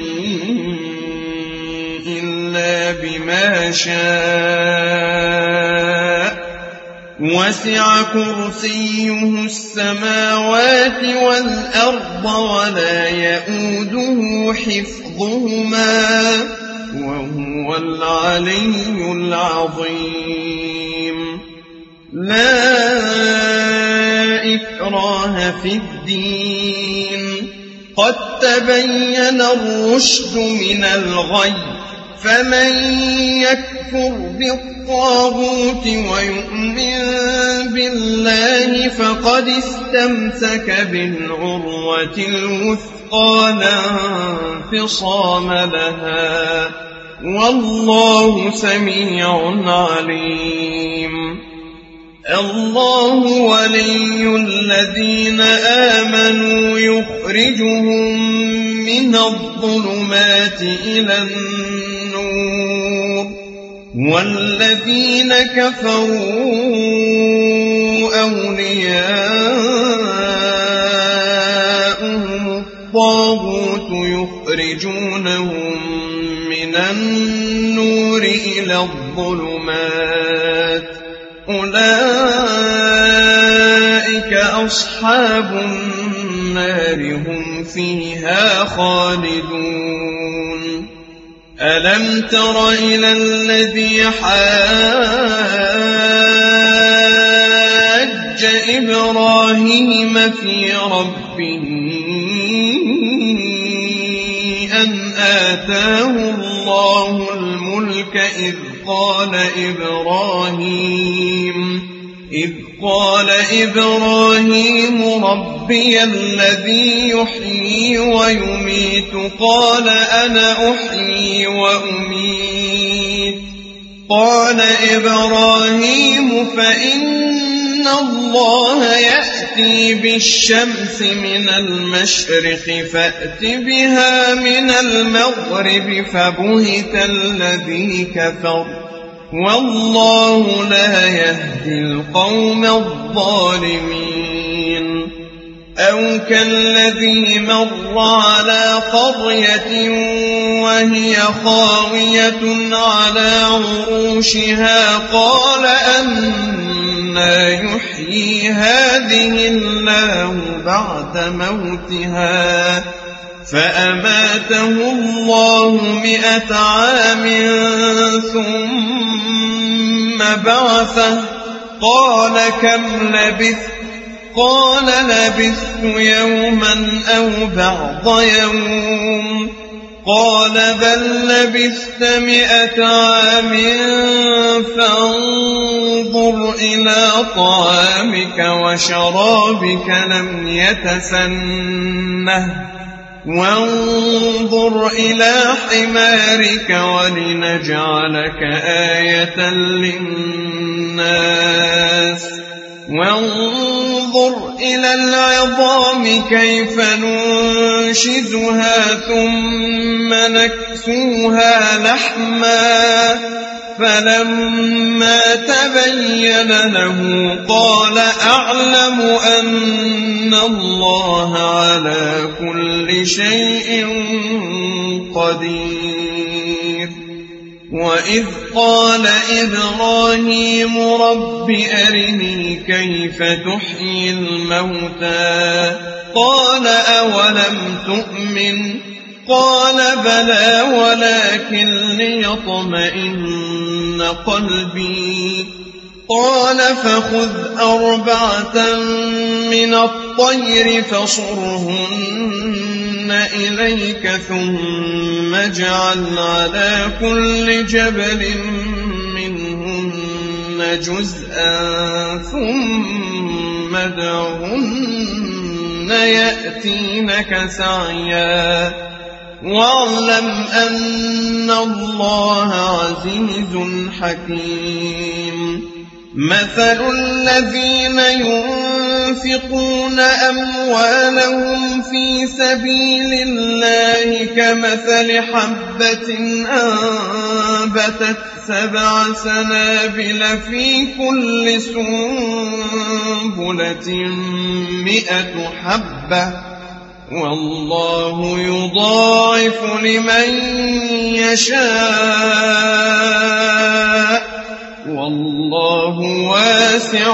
إلا بما شاء وسع كرسيه السماوات والأرض ولا يؤوده حفظهما وهو العلي العظيم لا إكراه في الدين قد تبين الرشد من الغي فمن يكفر بالطاغوت ويؤمن بالله فقد استمسك بالعروة الوثقى لا انفصام لها والله سميع عليم الله ولي الذين آمنوا يخرجهم من الظلمات إلى النور والذين كفروا أولياءهم من النور إلى الظلمات أولئك أصحاب النار هم فيها خالدون ألم تر إلى الذي حاج إبراهيم في ربه أن آتاه الله الملك إذ قال إبراهيم ربي الذي يحيي ويميت قال أنا أحيي وأميت قال إبراهيم فإن الله يأتي بالشمس من المشرق فأت بها من المغرب فبهت الذي كفر والله لا يهدي القوم الظالمين أو كالذي مر على قرية وهي خاوية على عروشها قال أنى يحيي هذه الله بعد موتها فأماته الله 100 عام ثم بعثه قال كم لبثت قال لبثت يوما أو بعض يوم قال بل لبثت 100 عام فانظر إلى طعامك وشرابك لم يتسنه وانظر إلى حمارك ولنجعلك آية للناس وانظر إلى العظام كيف ننشزها ثم نكسوها لحما فلما تبين له قال أعلم أن الله على كل شيء قدير وإذ قال إبراهيم رب أرني كيف تحيي الموتى قال أولم تؤمن قال بلى ولكن ليطمئن قلبي قال فخذ 4 من الطير فصرهن إليك ثم اجعل على كل جبل منهن جزءا ثم ادعهن يأتينك سعيا واعلم أن الله عزيز حكيم مثل الذين ينفقون أموالهم في سبيل الله كمثل حبة أنبتت 7 سنابل في كل سنبلة 100 حبة والله يضاعف لمن يشاء والله واسع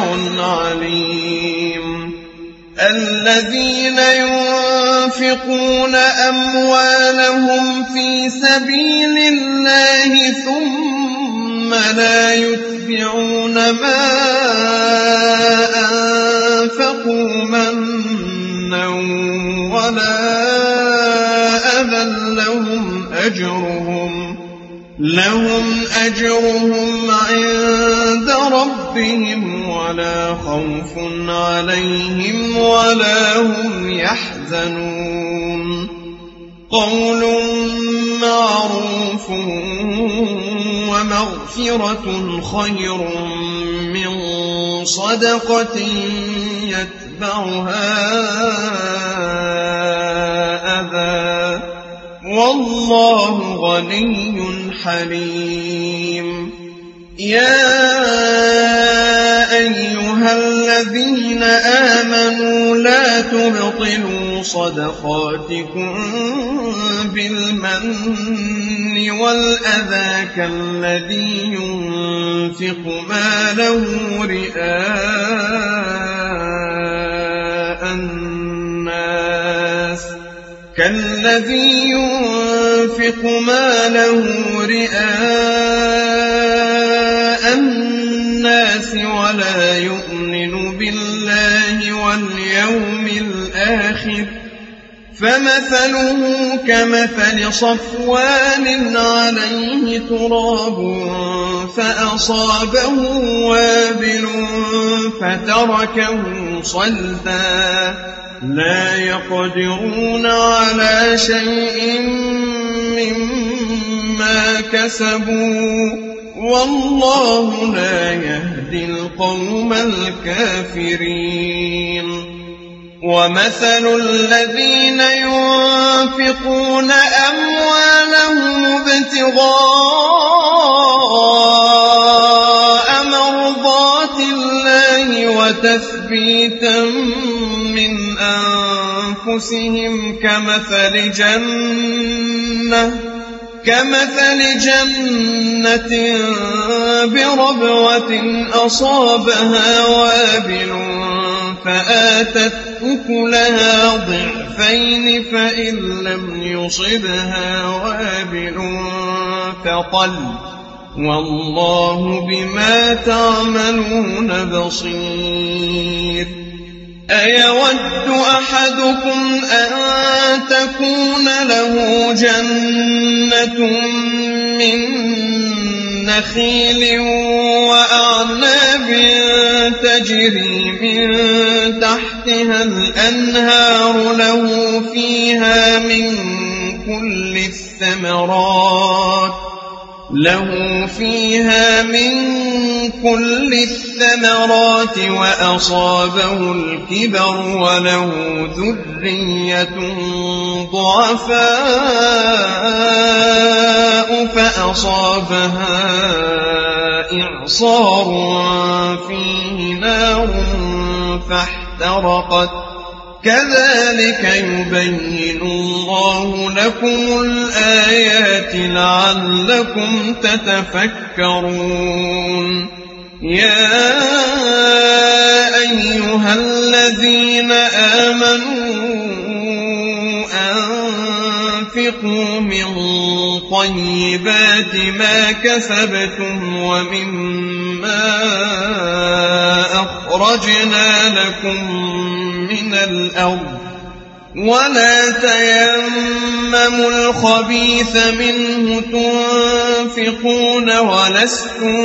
عليم الذين ينفقون أموالهم في سبيل الله ثم لا يتبعون ما أنفقوا منا ولا أذى لهم أجرهم عند ربهم ولا خوف عليهم ولا هم يحزنون قول معروف ومغفرة خير من صدقة يتبعها أذى والله غني حليم يا أيها الذين آمنوا لا تبطلوا صدقاتكم بالمن والأذى كالذي ينفق ماله رئاء الناس ولا يؤمن بالله واليوم الآخر فمثله كمثل صفوان عليه تراب فأصابه وابل فتركه صلدا لا يقدرون على شيء مما كسبوا والله لا يهدي القوم الكافرين ومثل الذين ينفقون أموالهم ابتغاء مرضات الله وتثبيتا من أنفسهم كمثل جنة بربوة أصابها وابل فآتت أكلها ضعفين فإن لم يصبها وابل فطل والله بما تعملون بصير أيود أحدكم أن تكون له جنة من نخيل وأعناب تجري من تحتها الأنهار له فيها من كل الثمرات وأصابه الكبر وله ذرية ضعفاء فأصابها إعصار فيه نار فاحترقت كذلك يبين الله لكم الآيات لعلكم تتفكرون يا أيها الذين آمنوا أنفقوا من طيبات ما كسبتم ومما أخرجنا لكم من الأرض ولا تيمموا الخبيث منه تنفقون ولستم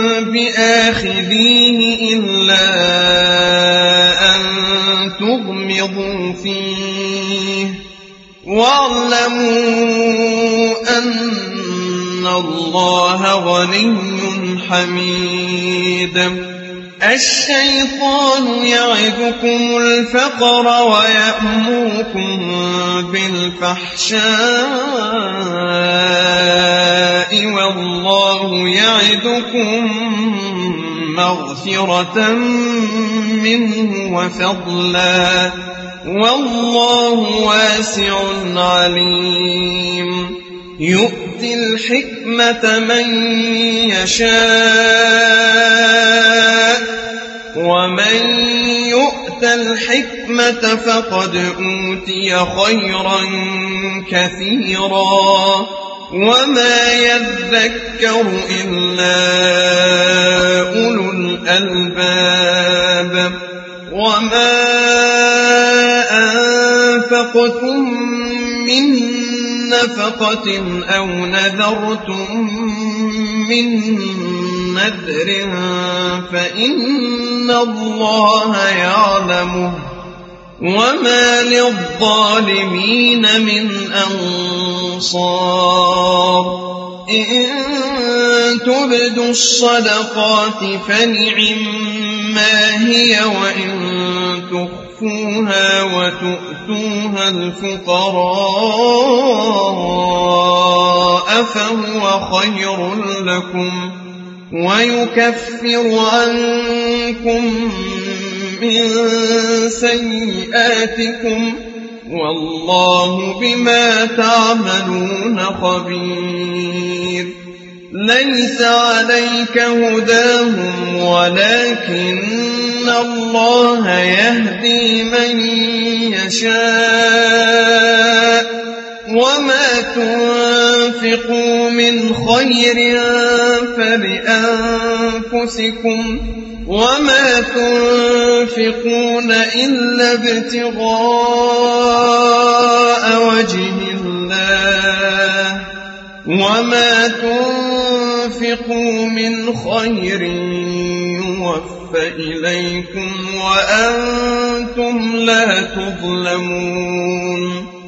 بآخذيه إلا أن تغمضوا فيه واعلموا أن الله غني حميد الشيطان يعدكم الفقر ويأمركم بالفحشاء والله يعدكم مغفرة منه وفضلا والله واسع عليم يؤتي الحكمة من يشاء ومن يؤت الحكمة فقد أوتي خيرا كثيرا وما يذكر إلا أولو الألباب وما أنفقتم من نفقة أو نذرتم من نذر فإن الله يعلمه وما للظالمين من أنصار إن تبدوا الصدقات فنعما هي وإن تخفوها وتؤتوها الفقراء فهو خير لكم ويكفر عنكم من سيئاتكم والله بما تعملون خبير ليس عليك هداهم ولكن الله يهدي من يشاء وما تنفقوا من خير فلأنفسكم وما تنفقون إلا ابتغاء وجه الله وما تنفقوا من خير يوفى إليكم وأنتم لا تظلمون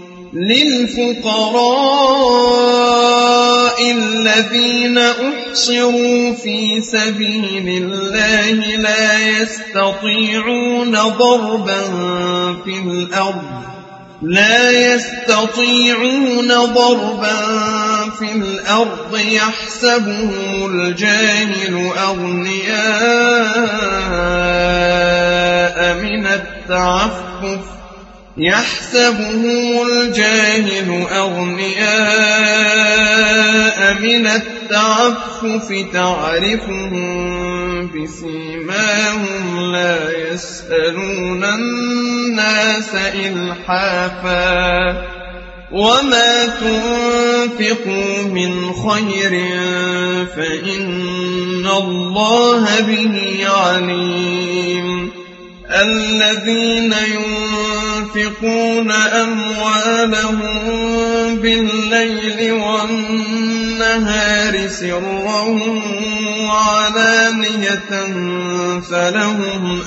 للفقراء الذين أحصروا في سبيل الله لا يستطيعون ضربا في الأرض يحسبهم الجاهل أغنياء من التعفف تعرفهم بسيماهم لا يسألون الناس إلحافا وما تنفقوا من خير فإن الله به عليم الذين ينفقون أموالهم بالليل والنهار سرا وعلانية فلهم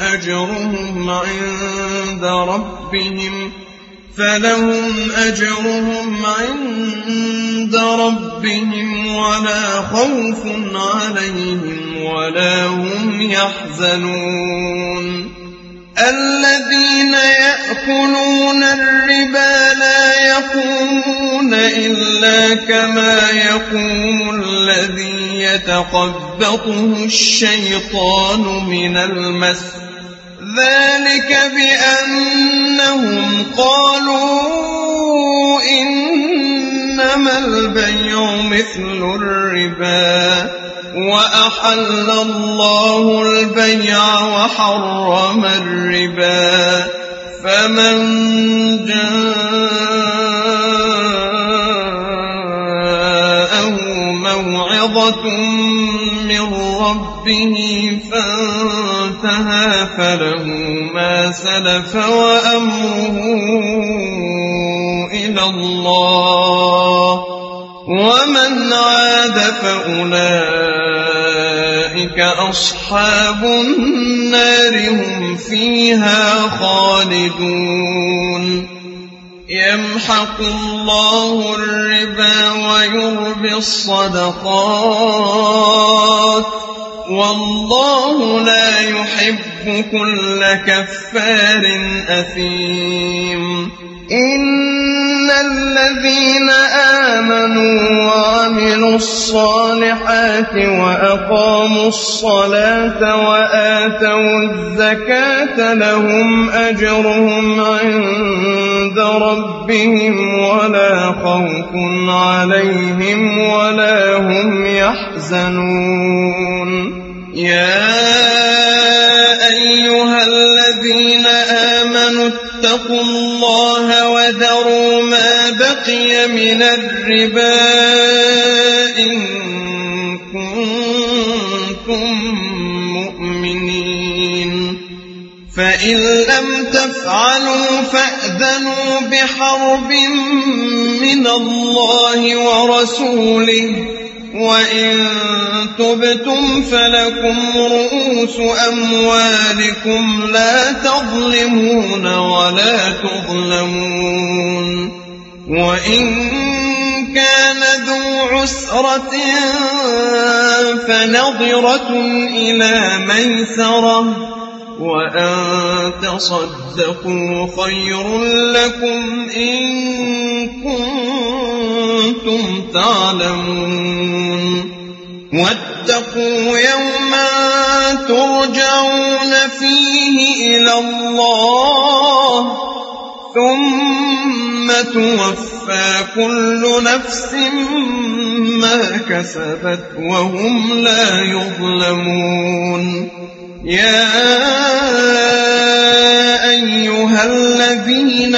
أجرهم عند ربهم ولا خوف عليهم ولا هم يحزنون الذين يأكلون الربا لا يقومون إلا كما يقوم الذي يتخبطه الشيطان من المس ذلك بأنهم قالوا إنما البيع مثل الربا وأحل الله البيع وحرم الربا فمن جاءه موعظة من ربه فانتهى فله ما سلف وأمره إلى الله ومن عاد فأولئك أصحاب النار هم فيها خالدون يمحق الله الربا ويربي الصدقات والله لا يحب كل كفار أثيم إن الذين آمنوا وعملوا الصالحات وأقاموا الصلاة وآتوا الزكاة لهم أجرهم عند ربهم ولا خوف عليهم ولا هم يحزنون يا أيها الذين آمنوا اتقوا الله وذروا ما بقي من الربا إن كنتم مؤمنين فإن لم تفعلوا فأذنوا بحرب من الله ورسوله وإن تبتم فلكم رؤوس أموالكم لا تظلمون ولا تظلمون وإن كان ذو عسرة فنظرة إلى ميسرة وأن تصدقوا خير لكم إن كنتم تعلمون واتقوا يوما ترجعون فيه إلى الله ثم توفى كل نفس ما كسبت وهم لا يظلمون يا أيها الذين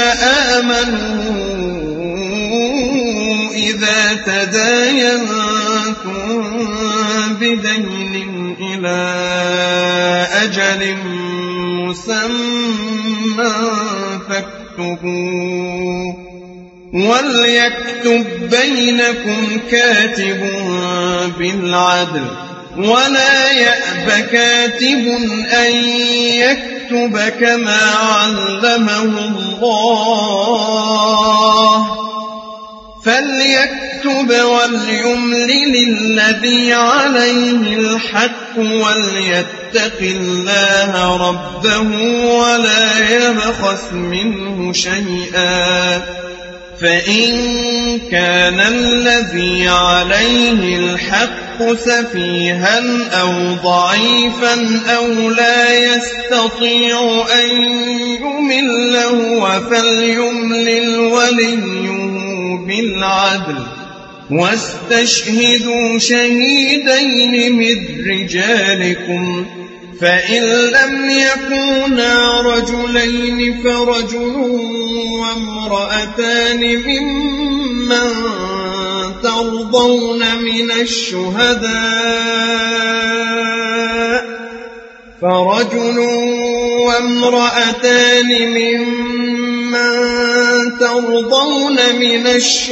آمنوا إذا تداينتم بدين إلى أجل مسمى فاكتبوه وليكتب بينكم كاتب بالعدل ولا يأب كاتب أن يكتب كما علمه الله فليكتب وليملل الذي عليه الحق وليتق الله ربه ولا يبخس منه شيئا فإن كان الذي عليه الحق سفيها أو ضعيفا أو لا يستطيع أن يمل هو فليملل وليه بالعدل واستشهدوا شهيدين من رجالكم فإن لم يكونا رجلين فرجل وامرأتان ممن ترضون من الشهداء فرجل وامرأتان ممن ترضون من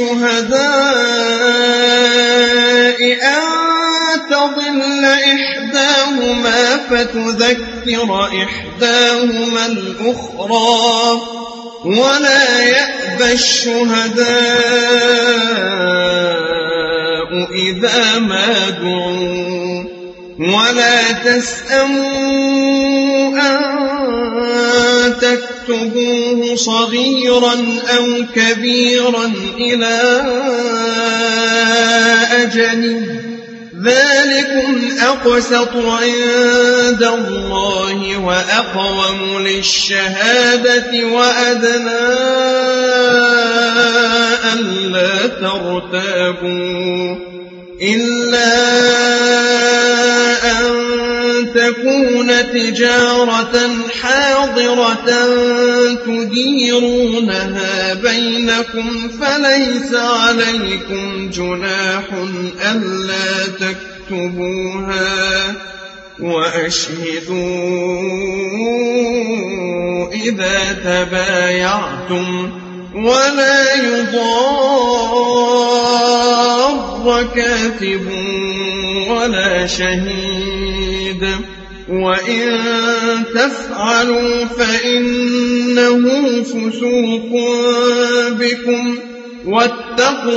الشهداء أن تضل إحداهما فتذكر إحداهما الأخرى ولا يأبى الشهداء إذا ما دعوا ولا تسأموا أن تكتبوه صغيرا أو كبيرا إلى أجله ذلكم أقسط عند الله وأقوم للشهادة وأدنى ألا ترتابوا إلا أن تكون تجارة حاضرة تديرونها بينكم فليس عليكم جناح ألا تكتبوها وأشهدوا إذا تبايعتم ولا يضار كاتب ولا شهيد وإن تفعلوا فإنه فسوق بكم واتقوا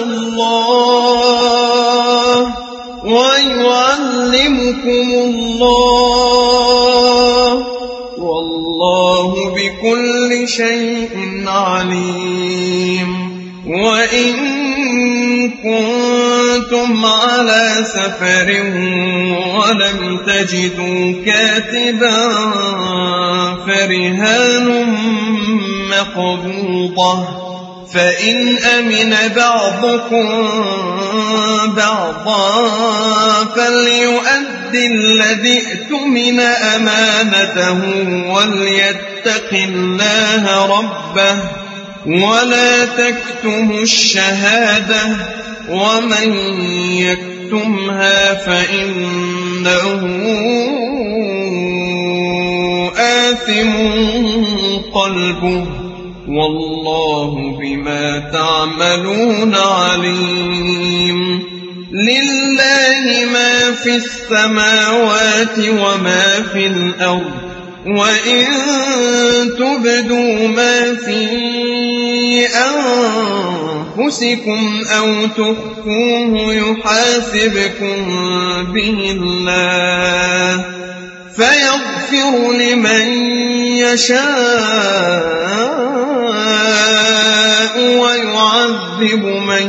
الله ويعلمكم الله والله بكل شيء عليم وإن كنتم على سفر ولم تجدوا كاتبا فرهان مقبوضة فإن أمن بعضكم بعضا فليؤد الذي اؤتمن أمانته وليتق الله ربه ولا تكتموا الشهادة ومن يكتمها فإنه آثم قلبه والله بما تعملون عليم لله ما في السماوات وما في الأرض وإن تبدوا ما في أنفسكم أو تخفوه يحاسبكم به الله فيغفر لمن يشاء ويعذب من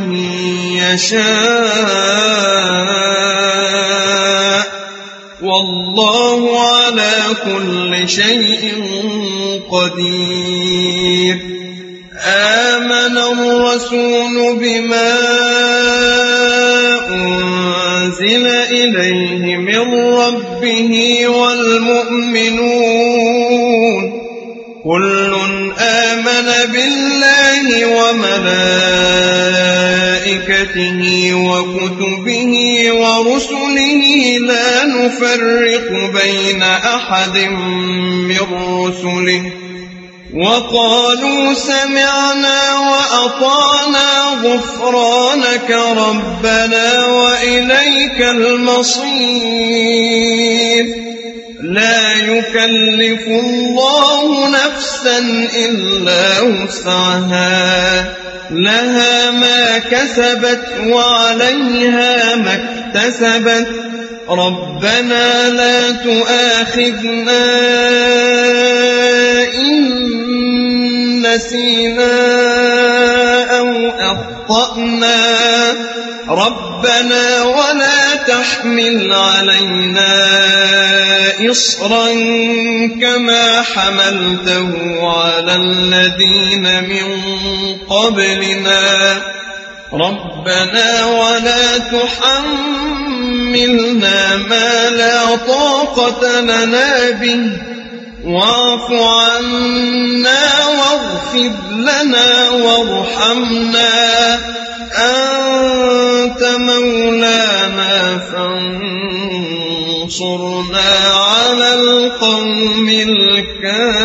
يشاء والله على كل شيء قدير. آمن الرسول بما أنزل إليه من ربه والمؤمنون كل آمن بالله وملائكته وكتبه ورسله لا نفرق بين أحد من رسله وقالوا سمعنا وأطعنا غفرانك ربنا وإليك المصير. لا يكلف الله نفسا إلا وسعها لها ما كسبت وعليها ما اكتسبت ربنا لا تؤاخذنا إن نسينا أو أخطأنا ربنا ولا تحمل علينا إصرا كما حملته على الذين من قبلنا ربنا ولا تحملنا ما لا طاقة لنا به واعف عنا واغفر لنا وارحمنا أنت مولانا فانصرنا على القوم الكافرين.